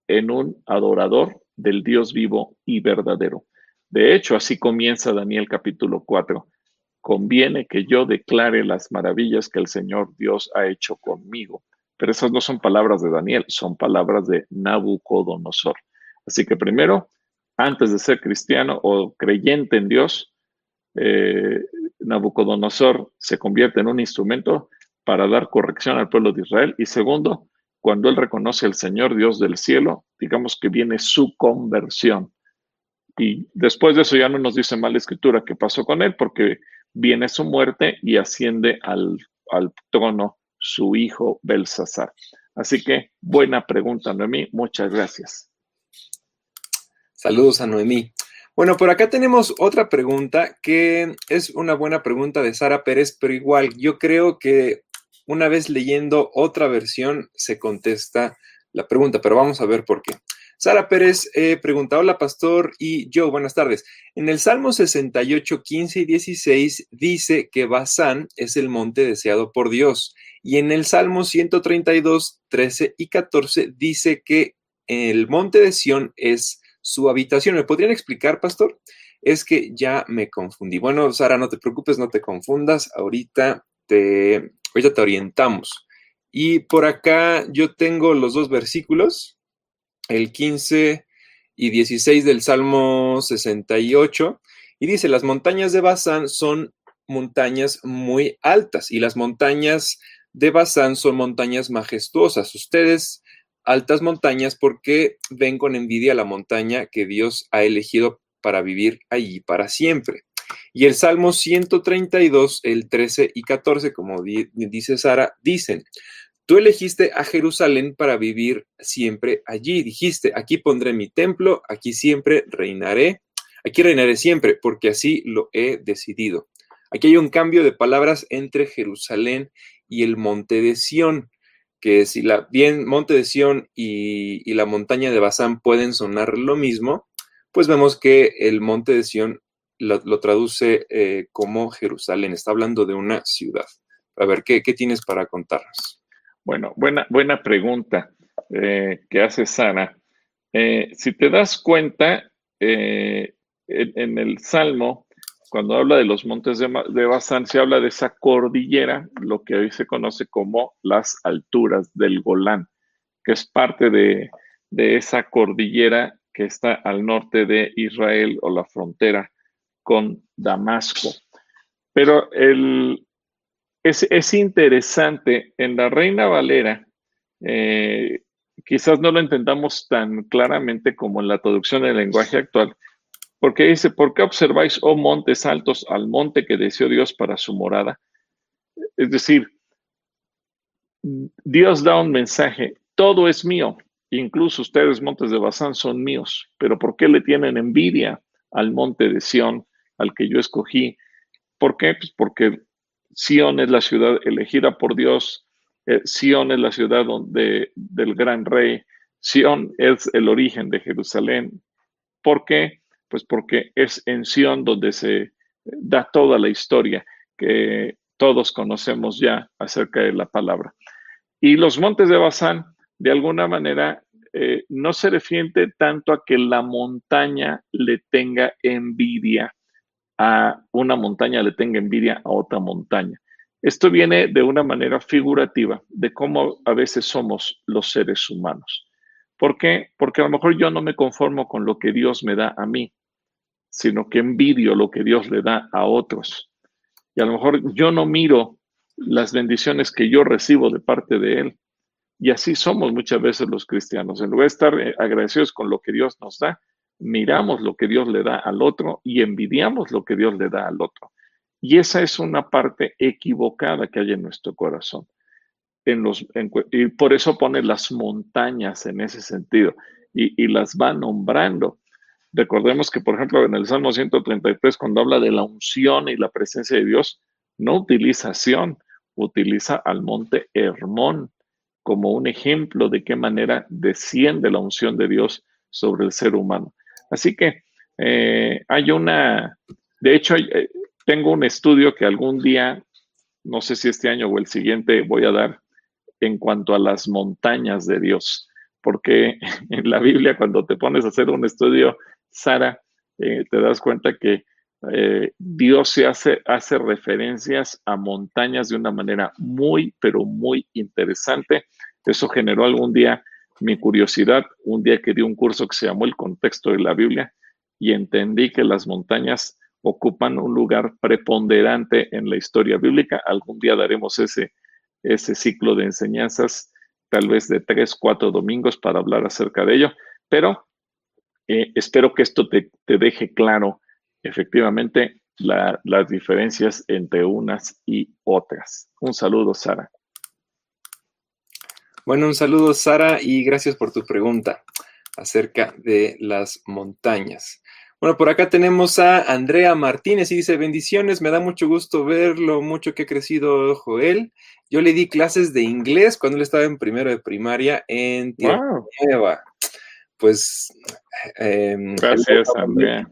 en un adorador del Dios vivo y verdadero. De hecho, así comienza Daniel capítulo 4. Conviene que yo declare las maravillas que el Señor Dios ha hecho conmigo. Pero esas no son palabras de Daniel, son palabras de Nabucodonosor. Así que primero, antes de ser cristiano o creyente en Dios, Nabucodonosor se convierte en un instrumento para dar corrección al pueblo de Israel. Y segundo, cuando él reconoce al Señor Dios del cielo, digamos que viene su conversión. Y después de eso ya no nos dice mal la escritura qué pasó con él, porque viene su muerte y asciende al trono su hijo Belsasar. Así que buena pregunta, Noemí. Muchas gracias. Saludos a Noemí. Bueno, por acá tenemos otra pregunta que es una buena pregunta de Sara Pérez, pero igual yo creo que una vez leyendo otra versión se contesta la pregunta, pero vamos a ver por qué. Sara Pérez pregunta, hola pastor y yo, buenas tardes. En el Salmo 68, 15 y 16 dice que Basán es el monte deseado por Dios. Y en el Salmo 132, 13 y 14 dice que el monte de Sión es su habitación. ¿Me podrían explicar, pastor? Es que ya me confundí. Bueno, Sara, no te preocupes, no te confundas. Ahorita te orientamos. Y por acá yo tengo los dos versículos, el 15 y 16 del Salmo 68, y dice, las montañas de Basán son montañas muy altas, y las montañas de Basán son montañas majestuosas. Ustedes, altas montañas, porque ven con envidia la montaña que Dios ha elegido para vivir allí para siempre. Y el Salmo 132, el 13 y 14, como dice Sara, dicen, tú elegiste a Jerusalén para vivir siempre allí. Dijiste, aquí pondré mi templo, aquí reinaré siempre, porque así lo he decidido. Aquí hay un cambio de palabras entre Jerusalén y el monte de Sión, que si bien monte de Sión y la montaña de Basán pueden sonar lo mismo, pues vemos que el monte de Sión lo traduce como Jerusalén. Está hablando de una ciudad. A ver, ¿qué tienes para contarnos? Bueno, buena pregunta que hace Sara. Si te das cuenta, en el Salmo, cuando habla de los montes de Basán, se habla de esa cordillera, lo que hoy se conoce como las alturas del Golán, que es parte de esa cordillera que está al norte de Israel o la frontera con Damasco. Pero es interesante, en la Reina Valera, quizás no lo entendamos tan claramente como en la traducción del lenguaje actual, porque dice, ¿por qué observáis, oh montes altos, al monte que deseó Dios para su morada? Es decir, Dios da un mensaje, todo es mío, incluso ustedes, montes de Basán, son míos, pero ¿por qué le tienen envidia al monte de Sión, al que yo escogí? ¿Por qué? Pues porque Sión es la ciudad elegida por Dios, Sión es la ciudad del gran rey, Sión es el origen de Jerusalén. ¿Por qué? Pues porque es en Sión donde se da toda la historia que todos conocemos ya acerca de la palabra. Y los montes de Basán, de alguna manera, no se refiere tanto a que la montaña le tenga envidia a una montaña, le tenga envidia a otra montaña. Esto viene de una manera figurativa de cómo a veces somos los seres humanos. ¿Por qué? Porque a lo mejor yo no me conformo con lo que Dios me da a mí, sino que envidio lo que Dios le da a otros. Y a lo mejor yo no miro las bendiciones que yo recibo de parte de Él. Y así somos muchas veces los cristianos. En lugar de estar agradecidos con lo que Dios nos da, miramos lo que Dios le da al otro y envidiamos lo que Dios le da al otro. Y esa es una parte equivocada que hay en nuestro corazón. Y por eso pone las montañas en ese sentido y las va nombrando. Recordemos que, por ejemplo, en el Salmo 133, cuando habla de la unción y la presencia de Dios, no utiliza Sión, utiliza al monte Hermón como un ejemplo de qué manera desciende la unción de Dios sobre el ser humano. Así que de hecho, tengo un estudio que algún día, no sé si este año o el siguiente, voy a dar en cuanto a las montañas de Dios, porque en la Biblia, cuando te pones a hacer un estudio, Sara, te das cuenta que Dios hace referencias a montañas de una manera muy, pero muy interesante. Eso generó algún día mi curiosidad, un día que di un curso que se llamó El contexto de la Biblia, y entendí que las montañas ocupan un lugar preponderante en la historia bíblica. Algún día daremos ese ciclo de enseñanzas, tal vez de 3, 4 domingos para hablar acerca de ello, pero espero que esto te deje claro efectivamente las diferencias entre unas y otras. Un saludo, Sara. Bueno, un saludo, Sara, y gracias por tu pregunta acerca de las montañas. Bueno, por acá tenemos a Andrea Martínez y dice, bendiciones, me da mucho gusto ver lo mucho que ha crecido Joel. Yo le di clases de inglés cuando él estaba en primero de primaria en Tierra Wow. Nueva. Pues... Gracias, Andrea.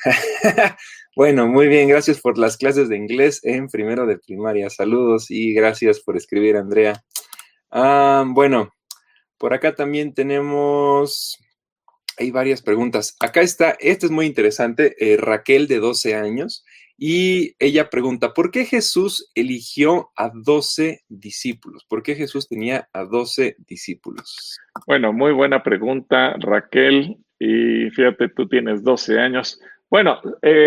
Bueno, muy bien, gracias por las clases de inglés en primero de primaria. Saludos y gracias por escribir, Andrea. Bueno, por acá también tenemos, hay varias preguntas. Acá está, esta es muy interesante, Raquel de 12 años, y ella pregunta, ¿por qué Jesús eligió a 12 discípulos? ¿Por qué Jesús tenía a 12 discípulos? Bueno, muy buena pregunta, Raquel, y fíjate, tú tienes 12 años. Bueno,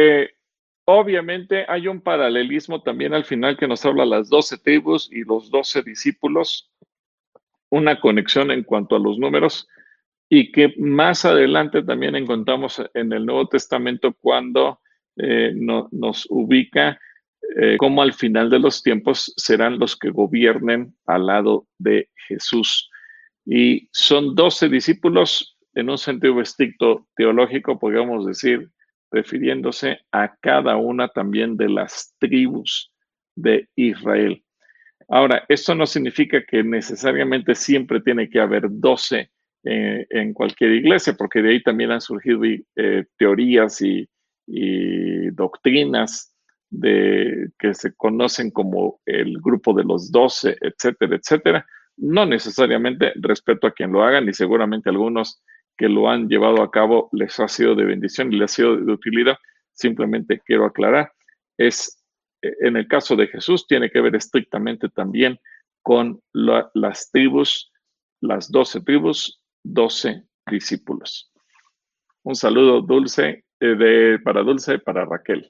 obviamente hay un paralelismo también al final que nos habla las 12 tribus y los 12 discípulos, una conexión en cuanto a los números, y que más adelante también encontramos en el Nuevo Testamento cuando nos ubica como al final de los tiempos serán los que gobiernen al lado de Jesús. Y son 12 discípulos en un sentido estricto teológico, podríamos decir, refiriéndose a cada una también de las tribus de Israel. Ahora, esto no significa que necesariamente siempre tiene que haber 12 en cualquier iglesia, porque de ahí también han surgido teorías y doctrinas que se conocen como el grupo de los 12, etcétera, etcétera. No necesariamente, respeto a quien lo hagan y seguramente algunos que lo han llevado a cabo les ha sido de bendición y les ha sido de utilidad. Simplemente quiero aclarar, en el caso de Jesús tiene que ver estrictamente también con las tribus, las 12 tribus, 12 discípulos. Un saludo Dulce, para Dulce y para Raquel.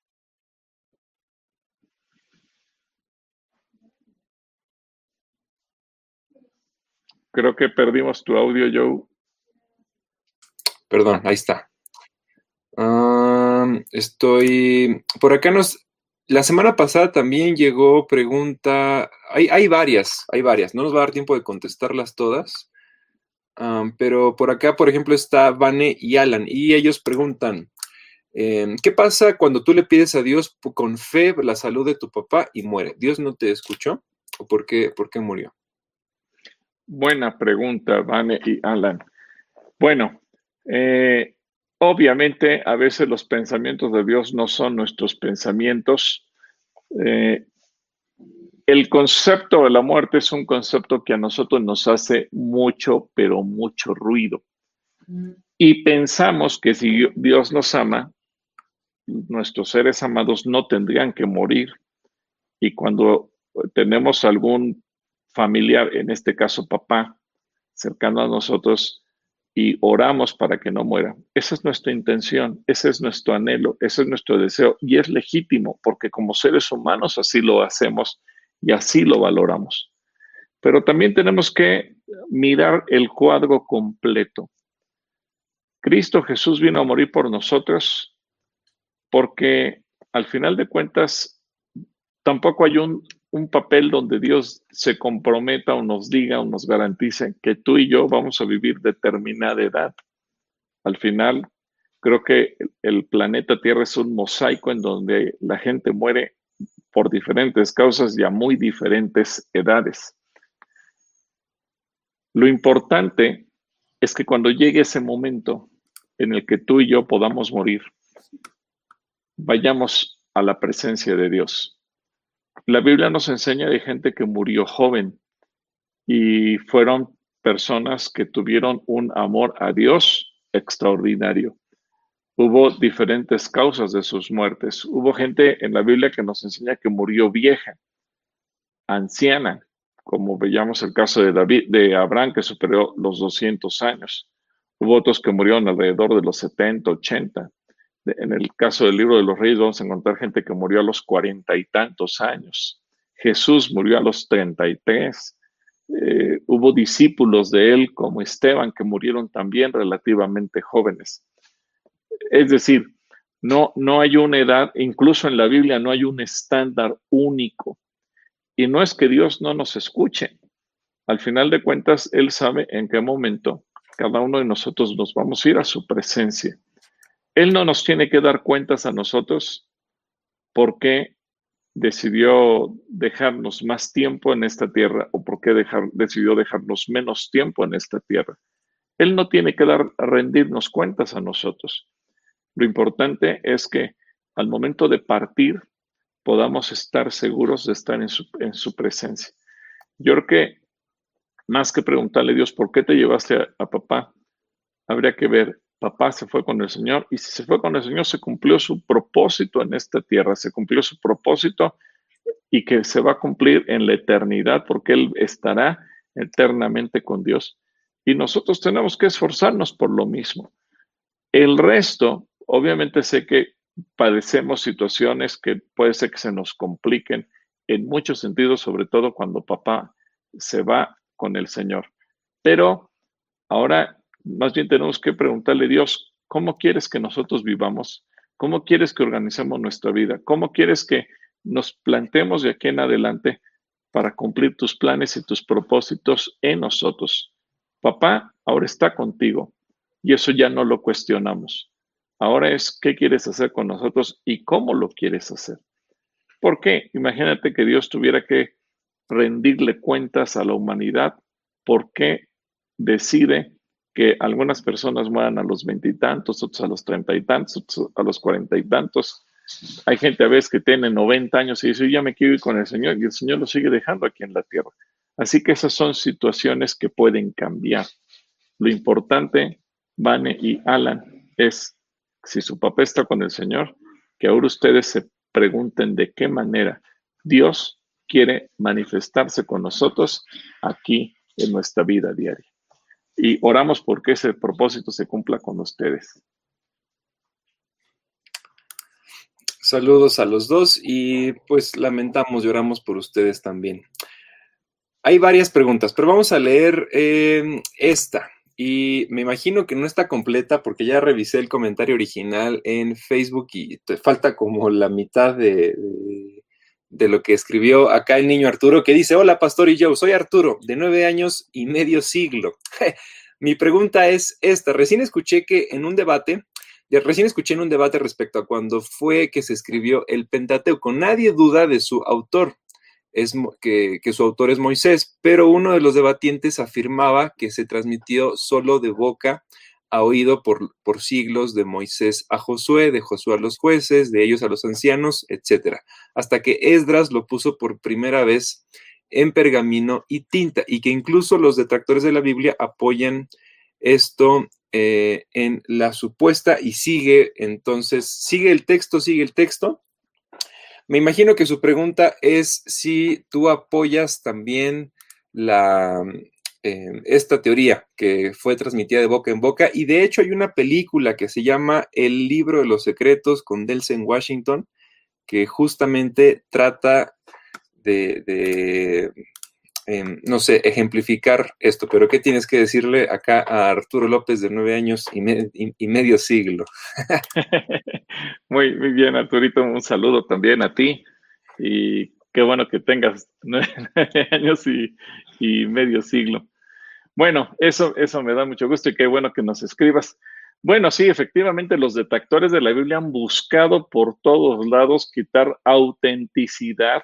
Creo que perdimos tu audio, Joe. Perdón, ahí está. Por acá la semana pasada también llegó pregunta, hay varias, no nos va a dar tiempo de contestarlas todas, pero por acá, por ejemplo, está Vane y Alan, y ellos preguntan, ¿qué pasa cuando tú le pides a Dios con fe la salud de tu papá y muere? ¿Dios no te escuchó? ¿O por qué murió? Buena pregunta, Vane y Alan. Bueno, obviamente a veces los pensamientos de Dios no son nuestros pensamientos. El concepto de la muerte es un concepto que a nosotros nos hace mucho, pero mucho ruido. Y pensamos que si Dios nos ama, nuestros seres amados no tendrían que morir. Y cuando tenemos algún familiar, en este caso papá, cercano a nosotros, y oramos para que no muera. Esa es nuestra intención, ese es nuestro anhelo, ese es nuestro deseo y es legítimo porque como seres humanos así lo hacemos y así lo valoramos. Pero también tenemos que mirar el cuadro completo. Cristo Jesús vino a morir por nosotros porque al final de cuentas tampoco hay un papel donde Dios se comprometa o nos diga o nos garantice que tú y yo vamos a vivir determinada edad. Al final, creo que el planeta Tierra es un mosaico en donde la gente muere por diferentes causas y a muy diferentes edades. Lo importante es que cuando llegue ese momento en el que tú y yo podamos morir, vayamos a la presencia de Dios. La Biblia nos enseña de gente que murió joven y fueron personas que tuvieron un amor a Dios extraordinario. Hubo diferentes causas de sus muertes. Hubo gente en la Biblia que nos enseña que murió vieja, anciana, como veíamos el caso de David, de Abraham, que superó los 200 años. Hubo otros que murieron alrededor de los 70, 80. En el caso del libro de los Reyes vamos a encontrar gente que murió a los 40 y tantos años. Jesús murió a los 33. Hubo discípulos de él como Esteban que murieron también relativamente jóvenes. Es decir, no hay una edad, incluso en la Biblia no hay un estándar único. Y no es que Dios no nos escuche. Al final de cuentas, Él sabe en qué momento cada uno de nosotros nos vamos a ir a su presencia. Él no nos tiene que dar cuentas a nosotros porque decidió dejarnos más tiempo en esta tierra o porque decidió dejarnos menos tiempo en esta tierra. Él no tiene que rendirnos cuentas a nosotros. Lo importante es que al momento de partir podamos estar seguros de estar en su presencia. Yo creo que más que preguntarle a Dios, ¿por qué te llevaste a papá? Habría que ver, papá se fue con el Señor y si se fue con el Señor se cumplió su propósito en esta tierra, se cumplió su propósito y que se va a cumplir en la eternidad porque Él estará eternamente con Dios. Y nosotros tenemos que esforzarnos por lo mismo. El resto, obviamente sé que padecemos situaciones que puede ser que se nos compliquen en muchos sentidos, sobre todo cuando papá se va con el Señor. Pero ahora más bien tenemos que preguntarle a Dios, ¿cómo quieres que nosotros vivamos? ¿Cómo quieres que organicemos nuestra vida? ¿Cómo quieres que nos planteemos de aquí en adelante para cumplir tus planes y tus propósitos en nosotros? Papá ahora está contigo y eso ya no lo cuestionamos. Ahora es qué quieres hacer con nosotros y cómo lo quieres hacer. ¿Por qué? Imagínate que Dios tuviera que rendirle cuentas a la humanidad. ¿Por qué decide que algunas personas mueran a los 20 y tantos, otros a los 30 y tantos, otros a los 40 y tantos? Hay gente a veces que tiene 90 años y dice, ya me quiero ir con el Señor, y el Señor lo sigue dejando aquí en la tierra. Así que esas son situaciones que pueden cambiar. Lo importante, Vane y Alan, es si su papá está con el Señor, que ahora ustedes se pregunten de qué manera Dios quiere manifestarse con nosotros aquí en nuestra vida diaria. Y oramos porque ese propósito se cumpla con ustedes. Saludos a los dos y pues lamentamos y oramos por ustedes también. Hay varias preguntas, pero vamos a leer esta. Y me imagino que no está completa porque ya revisé el comentario original en Facebook y te falta como la mitad de lo que escribió acá el niño Arturo, que dice, hola Pastor y yo, soy Arturo, de 9 años y medio siglo. Mi pregunta es esta, recién escuché en un debate respecto a cuando fue que se escribió el Pentateuco. Nadie duda de su autor. Que su autor es Moisés, pero uno de los debatientes afirmaba que se transmitió solo de boca a oído por siglos, de Moisés a Josué, de Josué a los jueces, de ellos a los ancianos, etc. Hasta que Esdras lo puso por primera vez en pergamino y tinta, y que incluso los detractores de la Biblia apoyan esto en la supuesta, y sigue el texto. Me imagino que su pregunta es si tú apoyas también esta teoría que fue transmitida de boca en boca, y de hecho hay una película que se llama El libro de los secretos con Denzel Washington, que justamente trata de no sé, ejemplificar esto, pero ¿qué tienes que decirle acá a Arturo López de 9 años y medio siglo? Muy bien, Arturito, un saludo también a ti y qué bueno que tengas 9 años y medio siglo. Bueno, eso me da mucho gusto y qué bueno que nos escribas. Bueno, sí, efectivamente los detractores de la Biblia han buscado por todos lados quitar autenticidad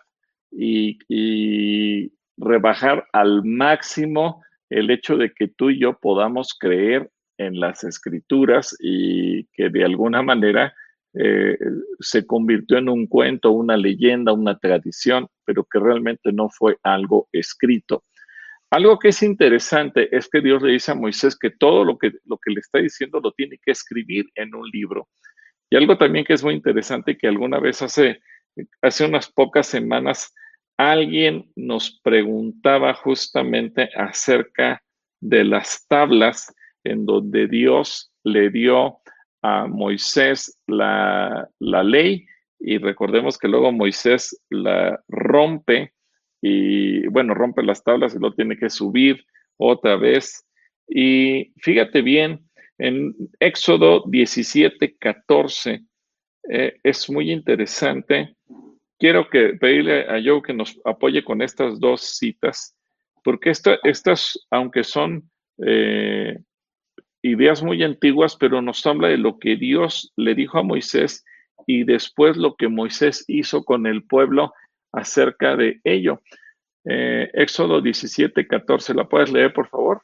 y rebajar al máximo el hecho de que tú y yo podamos creer en las escrituras y que de alguna manera se convirtió en un cuento, una leyenda, una tradición, pero que realmente no fue algo escrito. Algo que es interesante es que Dios le dice a Moisés que todo lo que le está diciendo lo tiene que escribir en un libro. Y algo también que es muy interesante, que alguna vez hace unas pocas semanas alguien nos preguntaba justamente acerca de las tablas en donde Dios le dio a Moisés la ley, y recordemos que luego Moisés la rompe y bueno, rompe las tablas y lo tiene que subir otra vez. Y fíjate bien, en Éxodo 17:14 es muy interesante. Quiero pedirle a Joe que nos apoye con estas dos citas, porque estas, aunque son ideas muy antiguas, pero nos habla de lo que Dios le dijo a Moisés y después lo que Moisés hizo con el pueblo acerca de ello. Éxodo 17:14, ¿la puedes leer, por favor?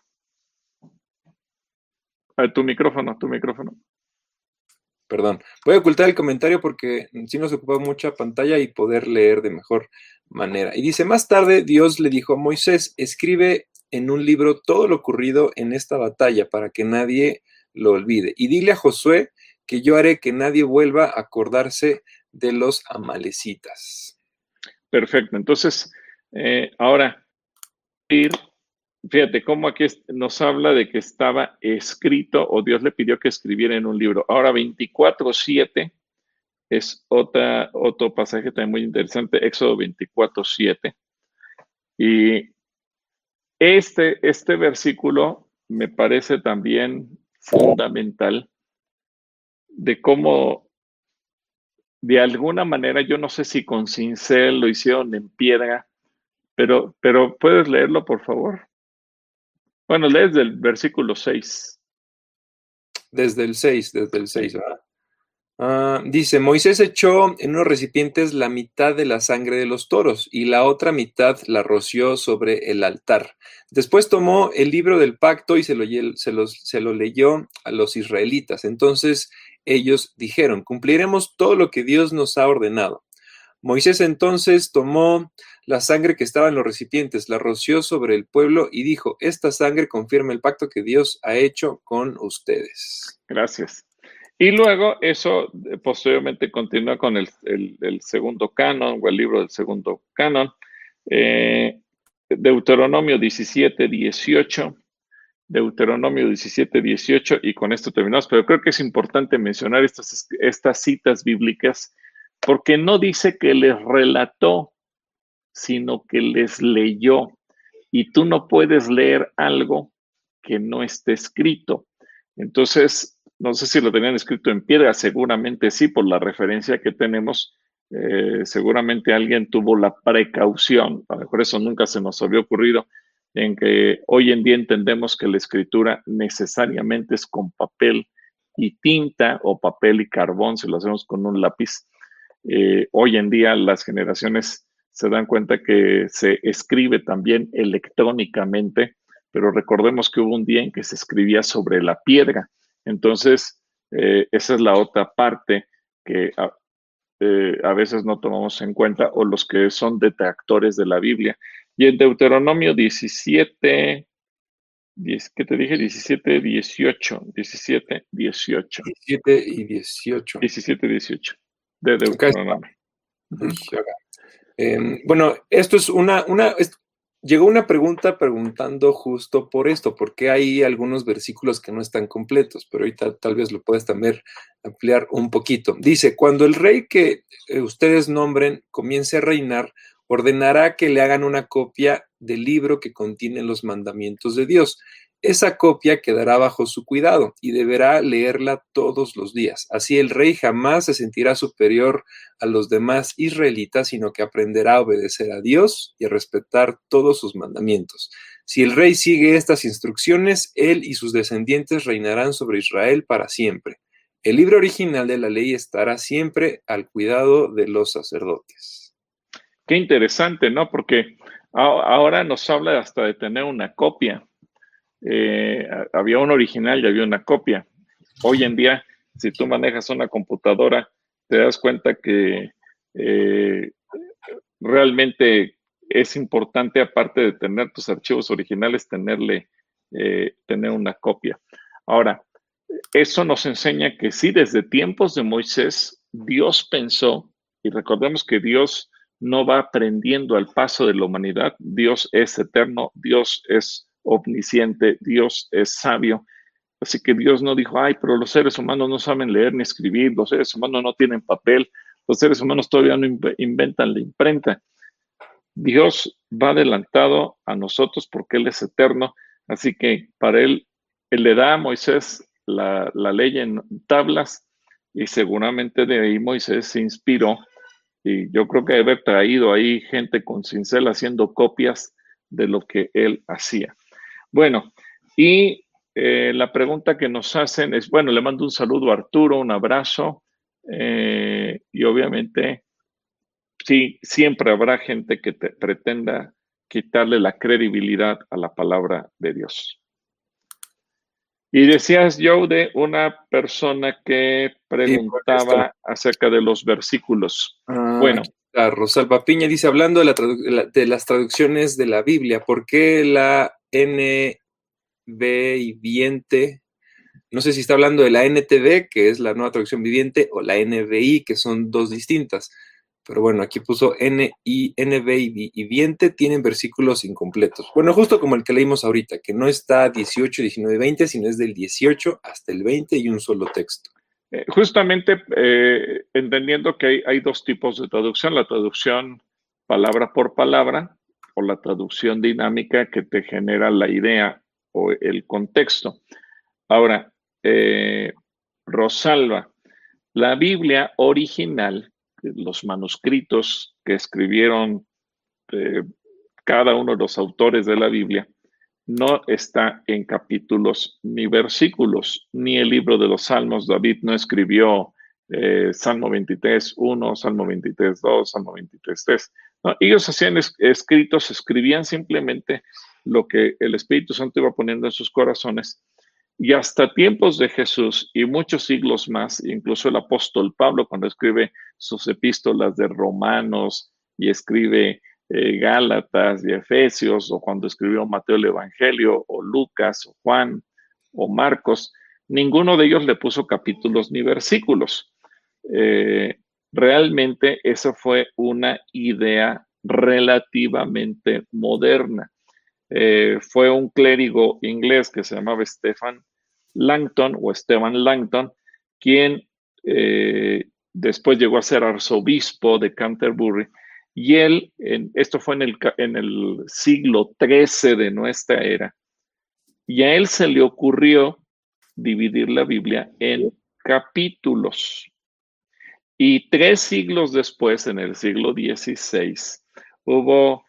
Tu micrófono, tu micrófono. Perdón, voy a ocultar el comentario porque sí nos ocupa mucha pantalla y poder leer de mejor manera. Y dice, más tarde Dios le dijo a Moisés, escribe en un libro todo lo ocurrido en esta batalla para que nadie lo olvide. Y dile a Josué que yo haré que nadie vuelva a acordarse de los amalecitas. Perfecto, entonces, ahora, fíjate cómo aquí nos habla de que estaba escrito o Dios le pidió que escribiera en un libro. Ahora 24:7 es otro pasaje también muy interesante, Éxodo 24:7. Y este versículo me parece también fundamental de cómo, de alguna manera, yo no sé si con cincel lo hicieron en piedra, pero ¿puedes leerlo, por favor? Bueno, lees del versículo 6. Desde el 6, ¿verdad? Dice, Moisés echó en unos recipientes la mitad de la sangre de los toros y la otra mitad la roció sobre el altar. Después tomó el libro del pacto y se lo leyó a los israelitas. Entonces ellos dijeron, cumpliremos todo lo que Dios nos ha ordenado. Moisés entonces tomó la sangre que estaba en los recipientes, la roció sobre el pueblo y dijo, esta sangre confirma el pacto que Dios ha hecho con ustedes. Gracias. Y luego eso posteriormente continúa con el segundo canon o el libro del segundo canon. Deuteronomio 17:18. Deuteronomio 17:18, y con esto terminamos, pero creo que es importante mencionar estas citas bíblicas porque no dice que les relató, sino que les leyó. Y tú no puedes leer algo que no esté escrito. Entonces, no sé si lo tenían escrito en piedra, seguramente sí, por la referencia que tenemos. Seguramente alguien tuvo la precaución, a lo mejor eso nunca se nos había ocurrido, en que hoy en día entendemos que la escritura necesariamente es con papel y tinta o papel y carbón si lo hacemos con un lápiz. Hoy en día las generaciones se dan cuenta que se escribe también electrónicamente, pero recordemos que hubo un día en que se escribía sobre la piedra. Entonces, esa es la otra parte que a veces no tomamos en cuenta, o los que son detractores de la Biblia. Y en Deuteronomio 17, ¿qué te dije? 17:18. 17:18. 17 y 18. 17:18 de Deuteronomio. Bueno, esto es llegó una pregunta preguntando justo por esto, porque hay algunos versículos que no están completos, pero ahorita tal vez lo puedes también ampliar un poquito. Dice, cuando el rey que ustedes nombren comience a reinar, ordenará que le hagan una copia del libro que contiene los mandamientos de Dios. Esa copia quedará bajo su cuidado y deberá leerla todos los días. Así el rey jamás se sentirá superior a los demás israelitas, sino que aprenderá a obedecer a Dios y a respetar todos sus mandamientos. Si el rey sigue estas instrucciones, él y sus descendientes reinarán sobre Israel para siempre. El libro original de la ley estará siempre al cuidado de los sacerdotes. Qué interesante, ¿no? Porque ahora nos habla hasta de tener una copia. Había un original y había una copia. Hoy en día, si tú manejas una computadora, te das cuenta que realmente es importante, aparte de tener tus archivos originales, tener una copia. Ahora, eso nos enseña que sí, desde tiempos de Moisés, Dios pensó, y recordemos que Dios no va aprendiendo al paso de la humanidad. Dios es eterno, Dios es omnisciente, Dios es sabio. Así que Dios no dijo, ay, pero los seres humanos no saben leer ni escribir, los seres humanos no tienen papel, los seres humanos todavía no inventan la imprenta. Dios va adelantado a nosotros porque Él es eterno, así que para Él le da a Moisés la ley en tablas y seguramente de ahí Moisés se inspiró y yo creo que debe haber traído ahí gente con cincel haciendo copias de lo que él hacía. Bueno, y la pregunta que nos hacen es, bueno, le mando un saludo a Arturo, un abrazo y obviamente sí, siempre habrá gente que pretenda quitarle la credibilidad a la palabra de Dios. Y decías, Joe, de una persona que preguntaba acerca de los versículos. Bueno. Aquí está, Rosalba Piña dice, hablando de las traducciones de la Biblia, ¿por qué la NB viviente? No sé si está hablando de la NTV, que es la nueva traducción viviente, o la NBI, que son dos distintas. Pero bueno, aquí puso NB y viviente, tienen versículos incompletos. Bueno, justo como el que leímos ahorita, que no está 18, 19, 20, sino es del 18 hasta el 20 y un solo texto. Justamente entendiendo que hay dos tipos de traducción, la traducción palabra por palabra o la traducción dinámica que te genera la idea o el contexto. Ahora, Rosalba, la Biblia original, los manuscritos que escribieron cada uno de los autores de la Biblia, no está en capítulos ni versículos, ni el libro de los Salmos. David no escribió Salmo 23.1, Salmo 23.2, Salmo 23.3. No, ellos hacían escritos, escribían simplemente lo que el Espíritu Santo iba poniendo en sus corazones. Y hasta tiempos de Jesús y muchos siglos más, incluso el apóstol Pablo cuando escribe sus epístolas de Romanos y escribe Gálatas y Efesios, o cuando escribió Mateo el Evangelio, o Lucas, o Juan, o Marcos, ninguno de ellos le puso capítulos ni versículos. Realmente esa fue una idea relativamente moderna. Fue un clérigo inglés que se llamaba Stephen Langton, quien después llegó a ser arzobispo de Canterbury, y él, esto fue en el siglo XIII de nuestra era, y a él se le ocurrió dividir la Biblia en capítulos. Y 3 siglos después, en el siglo XVI, hubo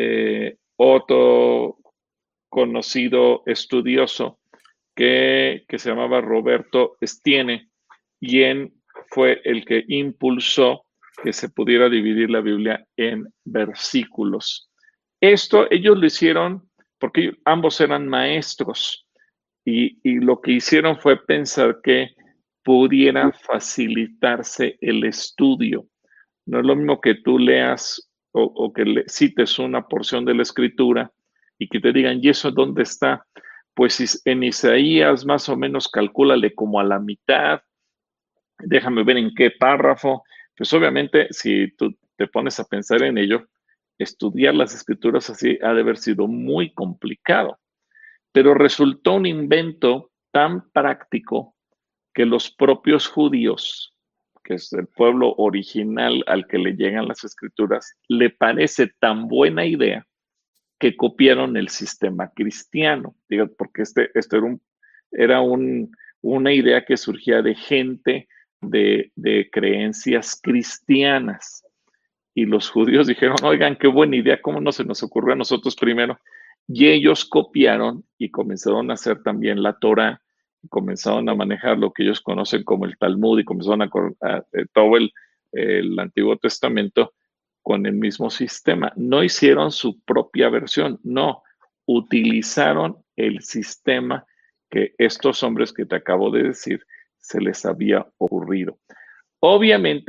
otro conocido estudioso que se llamaba Roberto Stiene, y él fue el que impulsó que se pudiera dividir la Biblia en versículos. Esto ellos lo hicieron porque ambos eran maestros y lo que hicieron fue pensar que pudiera facilitarse el estudio. No es lo mismo que tú leas o que cites una porción de la escritura y que te digan, ¿y eso dónde está? Pues en Isaías más o menos calcúlale como a la mitad, déjame ver en qué párrafo. Pues obviamente si tú te pones a pensar en ello, estudiar las escrituras así ha de haber sido muy complicado, pero resultó un invento tan práctico que los propios judíos, que es el pueblo original al que le llegan las escrituras, le parece tan buena idea que copiaron el sistema cristiano, porque esto era una idea que surgía de gente de creencias cristianas. Y los judíos dijeron, oigan, qué buena idea, ¿cómo no se nos ocurrió a nosotros primero? Y ellos copiaron y comenzaron a hacer también la Torah, y comenzaron a manejar lo que ellos conocen como el Talmud, y comenzaron a todo el Antiguo Testamento con el mismo sistema. No hicieron su propia versión, no, utilizaron el sistema que estos hombres que te acabo de decir se les había ocurrido. Obviamente,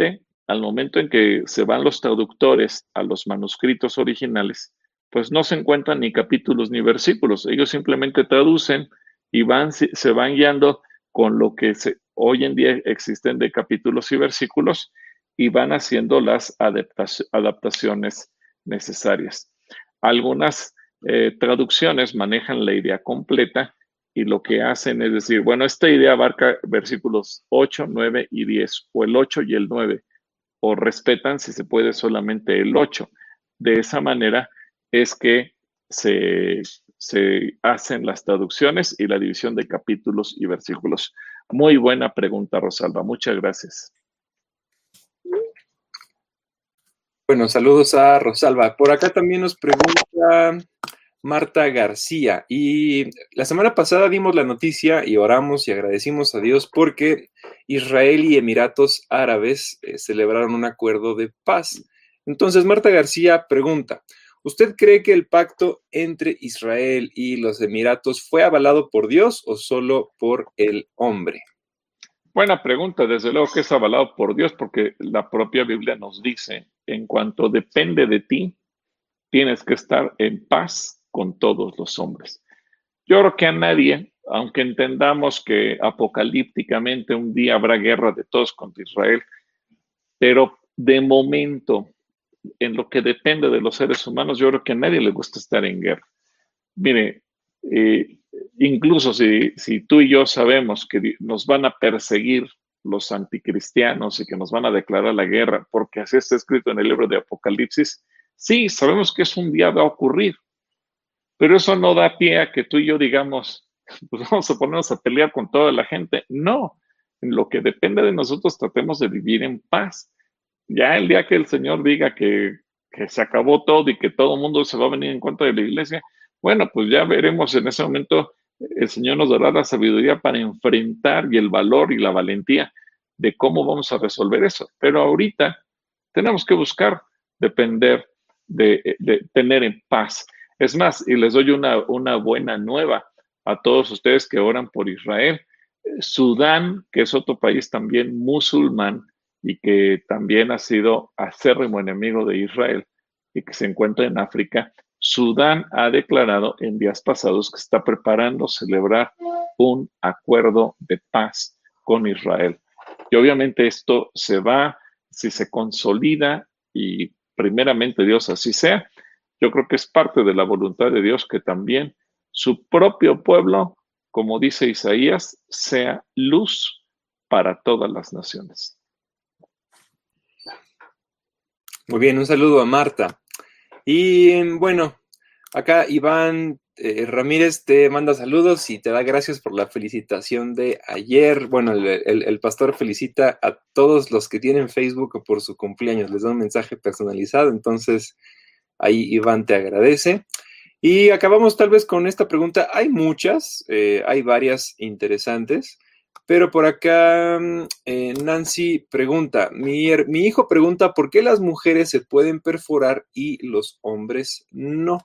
al momento en que se van los traductores a los manuscritos originales, pues no se encuentran ni capítulos ni versículos. Ellos simplemente traducen y se van guiando con lo que hoy en día existen de capítulos y versículos y van haciendo las adaptaciones necesarias. Algunas traducciones manejan la idea completa y lo que hacen es decir, bueno, esta idea abarca versículos 8, 9 y 10, o el 8 y el 9, o respetan, si se puede, solamente el 8. De esa manera es que se hacen las traducciones y la división de capítulos y versículos. Muy buena pregunta, Rosalba. Muchas gracias. Bueno, saludos a Rosalba. Por acá también nos pregunta Marta García. Y la semana pasada dimos la noticia y oramos y agradecimos a Dios porque Israel y Emiratos Árabes celebraron un acuerdo de paz. Entonces, Marta García pregunta, ¿usted cree que el pacto entre Israel y los Emiratos fue avalado por Dios o solo por el hombre? Buena pregunta, desde luego que es avalado por Dios, porque la propia Biblia nos dice, en cuanto depende de ti, tienes que estar en paz con todos los hombres. Yo creo que a nadie, aunque entendamos que apocalípticamente un día habrá guerra de todos contra Israel, pero de momento, en lo que depende de los seres humanos, yo creo que a nadie le gusta estar en guerra. Mire, incluso si tú y yo sabemos que nos van a perseguir los anticristianos y que nos van a declarar la guerra, porque así está escrito en el libro de Apocalipsis, sí, sabemos que es un día va a ocurrir, pero eso no da pie a que tú y yo digamos, pues vamos a ponernos a pelear con toda la gente. No, en lo que depende de nosotros tratemos de vivir en paz. Ya el día que el Señor diga que se acabó todo y que todo el mundo se va a venir en contra de la iglesia, bueno, pues ya veremos en ese momento, el Señor nos dará la sabiduría para enfrentar y el valor y la valentía de cómo vamos a resolver eso. Pero ahorita tenemos que buscar depender de tener en paz. Es más, y les doy una buena nueva a todos ustedes que oran por Israel. Sudán, que es otro país también musulmán y que también ha sido acérrimo enemigo de Israel y que se encuentra en África, Sudán ha declarado en días pasados que está preparando celebrar un acuerdo de paz con Israel. Y obviamente esto se va, si se consolida y primeramente Dios así sea, yo creo que es parte de la voluntad de Dios que también su propio pueblo, como dice Isaías, sea luz para todas las naciones. Muy bien, un saludo a Marta. Y bueno, acá Iván Ramírez te manda saludos y te da gracias por la felicitación de ayer. Bueno, el pastor felicita a todos los que tienen Facebook por su cumpleaños, les da un mensaje personalizado, entonces ahí Iván te agradece. Y acabamos tal vez con esta pregunta. Hay muchas, hay varias interesantes, pero por acá Nancy pregunta, mi hijo pregunta, ¿por qué las mujeres se pueden perforar y los hombres no?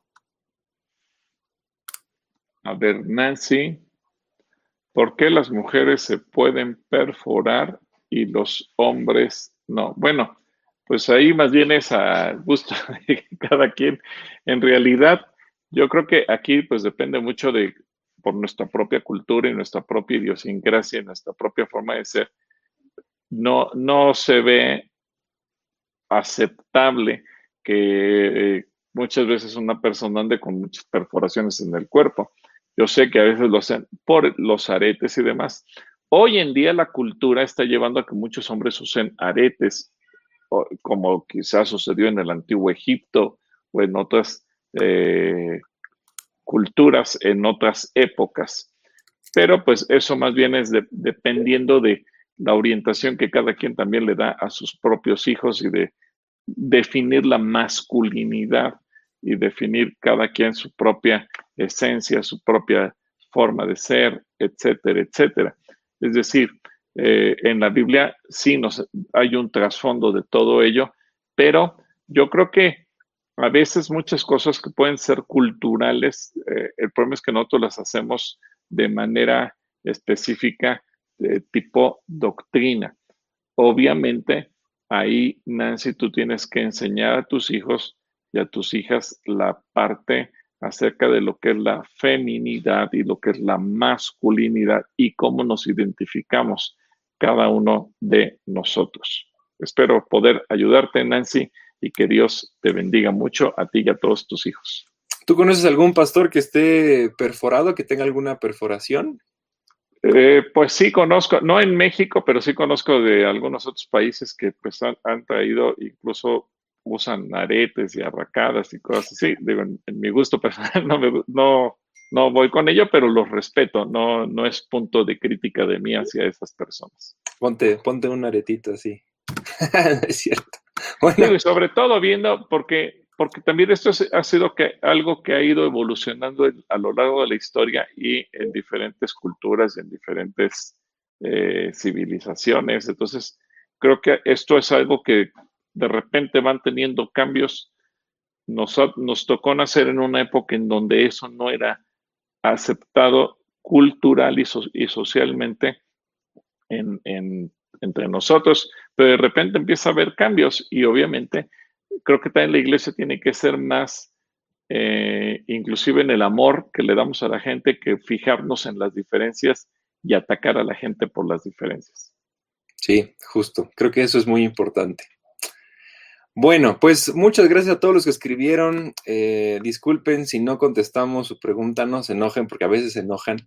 A ver, Nancy, ¿por qué las mujeres se pueden perforar y los hombres no? Bueno, pues ahí más bien es a gusto de cada quien. En realidad, yo creo que aquí pues depende mucho por nuestra propia cultura y nuestra propia idiosincrasia, nuestra propia forma de ser. No se ve aceptable que muchas veces una persona ande con muchas perforaciones en el cuerpo. Yo sé que a veces lo hacen por los aretes y demás. Hoy en día la cultura está llevando a que muchos hombres usen aretes, como quizás sucedió en el antiguo Egipto o en otras culturas, en otras épocas. Pero pues eso más bien es dependiendo de la orientación que cada quien también le da a sus propios hijos y de definir la masculinidad y definir cada quien su propia esencia, su propia forma de ser, etcétera, etcétera. Es decir, en la Biblia sí hay un trasfondo de todo ello, pero yo creo que a veces muchas cosas que pueden ser culturales, el problema es que nosotros las hacemos de manera específica, tipo doctrina. Obviamente, ahí, Nancy, tú tienes que enseñar a tus hijos y a tus hijas la parte acerca de lo que es la feminidad y lo que es la masculinidad y cómo nos identificamos cada uno de nosotros. Espero poder ayudarte, Nancy, y que Dios te bendiga mucho a ti y a todos tus hijos. ¿Tú conoces algún pastor que esté perforado, que tenga alguna perforación? Pues sí conozco, no en México, pero sí conozco de algunos otros países que pues han traído, incluso usan aretes y arracadas y cosas así. Digo, en mi gusto personal no voy con ello, pero los respeto. No es punto de crítica de mí hacia esas personas. Ponte un aretito así. Es cierto. Bueno, Digo, y sobre todo viendo, porque también esto ha sido algo que ha ido evolucionando a lo largo de la historia y en diferentes culturas, en diferentes civilizaciones. Entonces, creo que esto es algo que de repente van teniendo cambios. Nos tocó nacer en una época en donde eso no era aceptado cultural y socialmente entre nosotros, pero de repente empieza a haber cambios y obviamente creo que también la iglesia tiene que ser más inclusive en el amor que le damos a la gente, que fijarnos en las diferencias y atacar a la gente por las diferencias. sí, justo. Creo que eso es muy importante. Bueno, pues muchas gracias a todos los que escribieron. Disculpen si no contestamos su pregunta, no se enojen porque a veces se enojan.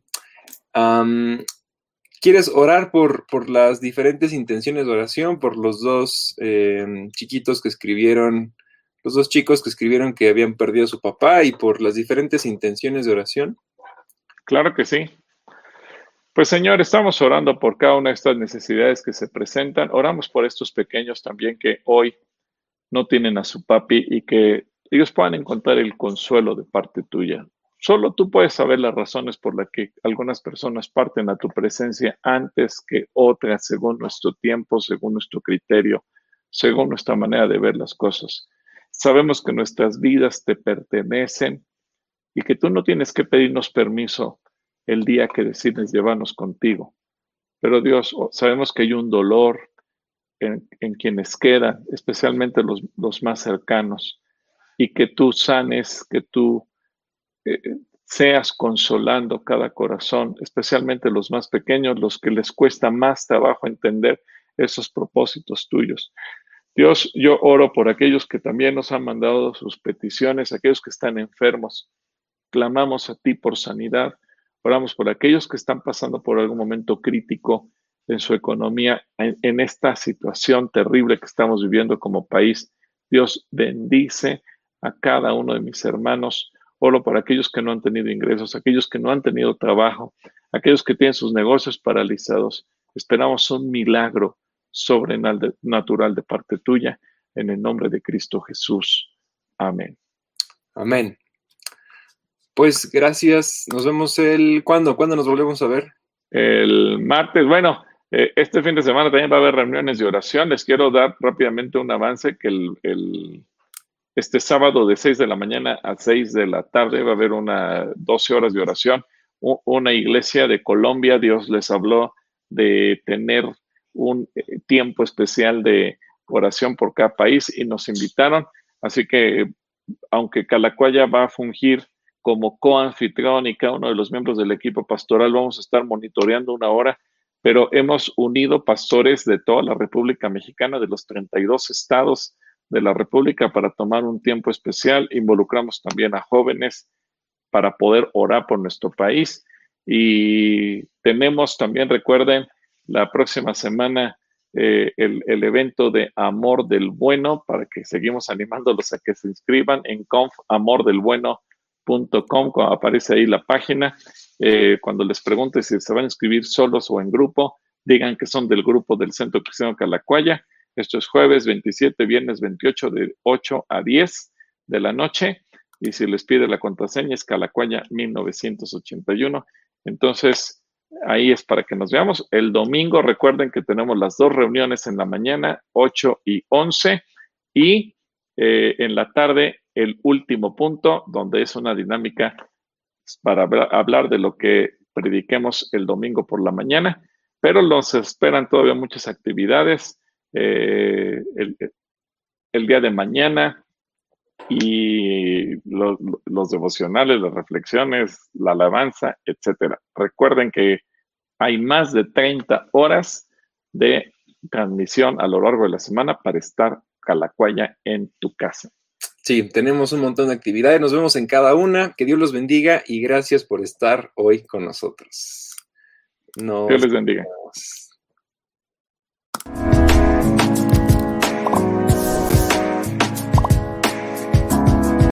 ¿Quieres orar por las diferentes intenciones de oración, por los dos chiquitos que escribieron, los dos chicos que escribieron que habían perdido a su papá y por las diferentes intenciones de oración? Claro que sí. Pues Señor, estamos orando por cada una de estas necesidades que se presentan. Oramos por estos pequeños también que hoy no tienen a su papi y que ellos puedan encontrar el consuelo de parte tuya. Solo tú puedes saber las razones por las que algunas personas parten a tu presencia antes que otras, según nuestro tiempo, según nuestro criterio, según nuestra manera de ver las cosas. Sabemos que nuestras vidas te pertenecen y que tú no tienes que pedirnos permiso el día que decides llevarnos contigo. Pero Dios, sabemos que hay un dolor en quienes quedan, especialmente los más cercanos, y que tú sanes, que tú eh, seas consolando cada corazón, especialmente los más pequeños, los que les cuesta más trabajo entender esos propósitos tuyos. Dios, yo oro por aquellos que también nos han mandado sus peticiones, aquellos que están enfermos. Clamamos a ti por sanidad. Oramos por aquellos que están pasando por algún momento crítico en su economía, en esta situación terrible que estamos viviendo como país. Dios bendice a cada uno de mis hermanos. Oro por aquellos que no han tenido ingresos, aquellos que no han tenido trabajo, aquellos que tienen sus negocios paralizados. Esperamos un milagro sobrenatural de parte tuya, en el nombre de Cristo Jesús. Amén. Amén. Pues gracias. Nos vemos ¿Cuándo? ¿Cuándo nos volvemos a ver? El martes, bueno, este fin de semana también va a haber reuniones de oración. Les quiero dar rápidamente un avance que este sábado de 6 de la mañana a 6 de la tarde va a haber 12 horas de oración. Una iglesia de Colombia, Dios les habló de tener un tiempo especial de oración por cada país y nos invitaron. Así que, aunque Calacuaya va a fungir como coanfitrión y cada uno de los miembros del equipo pastoral vamos a estar monitoreando una hora, pero hemos unido pastores de toda la República Mexicana, de los 32 estados de la República, para tomar un tiempo especial. Involucramos también a jóvenes para poder orar por nuestro país. Y tenemos también, recuerden, la próxima semana el evento de Amor del Bueno, para que seguimos animándolos a que se inscriban en confamordelbueno.com, cuando aparece ahí la página. Cuando les pregunte si se van a inscribir solos o en grupo, digan que son del grupo del Centro Cristiano Calacuaya. Esto es jueves 27, viernes 28 de 8 a 10 de la noche. Y si les pide la contraseña es Calacuaya 1981. Entonces, ahí es para que nos veamos. El domingo, recuerden que tenemos las dos reuniones en la mañana, 8 y 11, y en la tarde el último punto, donde es una dinámica para hablar de lo que prediquemos el domingo por la mañana. Pero nos esperan todavía muchas actividades. el día de mañana y los devocionales, las reflexiones, la alabanza, etcétera. Recuerden que hay más de 30 horas de transmisión a lo largo de la semana para estar Calacuaya en tu casa. Sí, tenemos un montón de actividades, nos vemos en cada una, que Dios los bendiga y gracias por estar hoy con nosotros. Dios les bendiga. Vemos.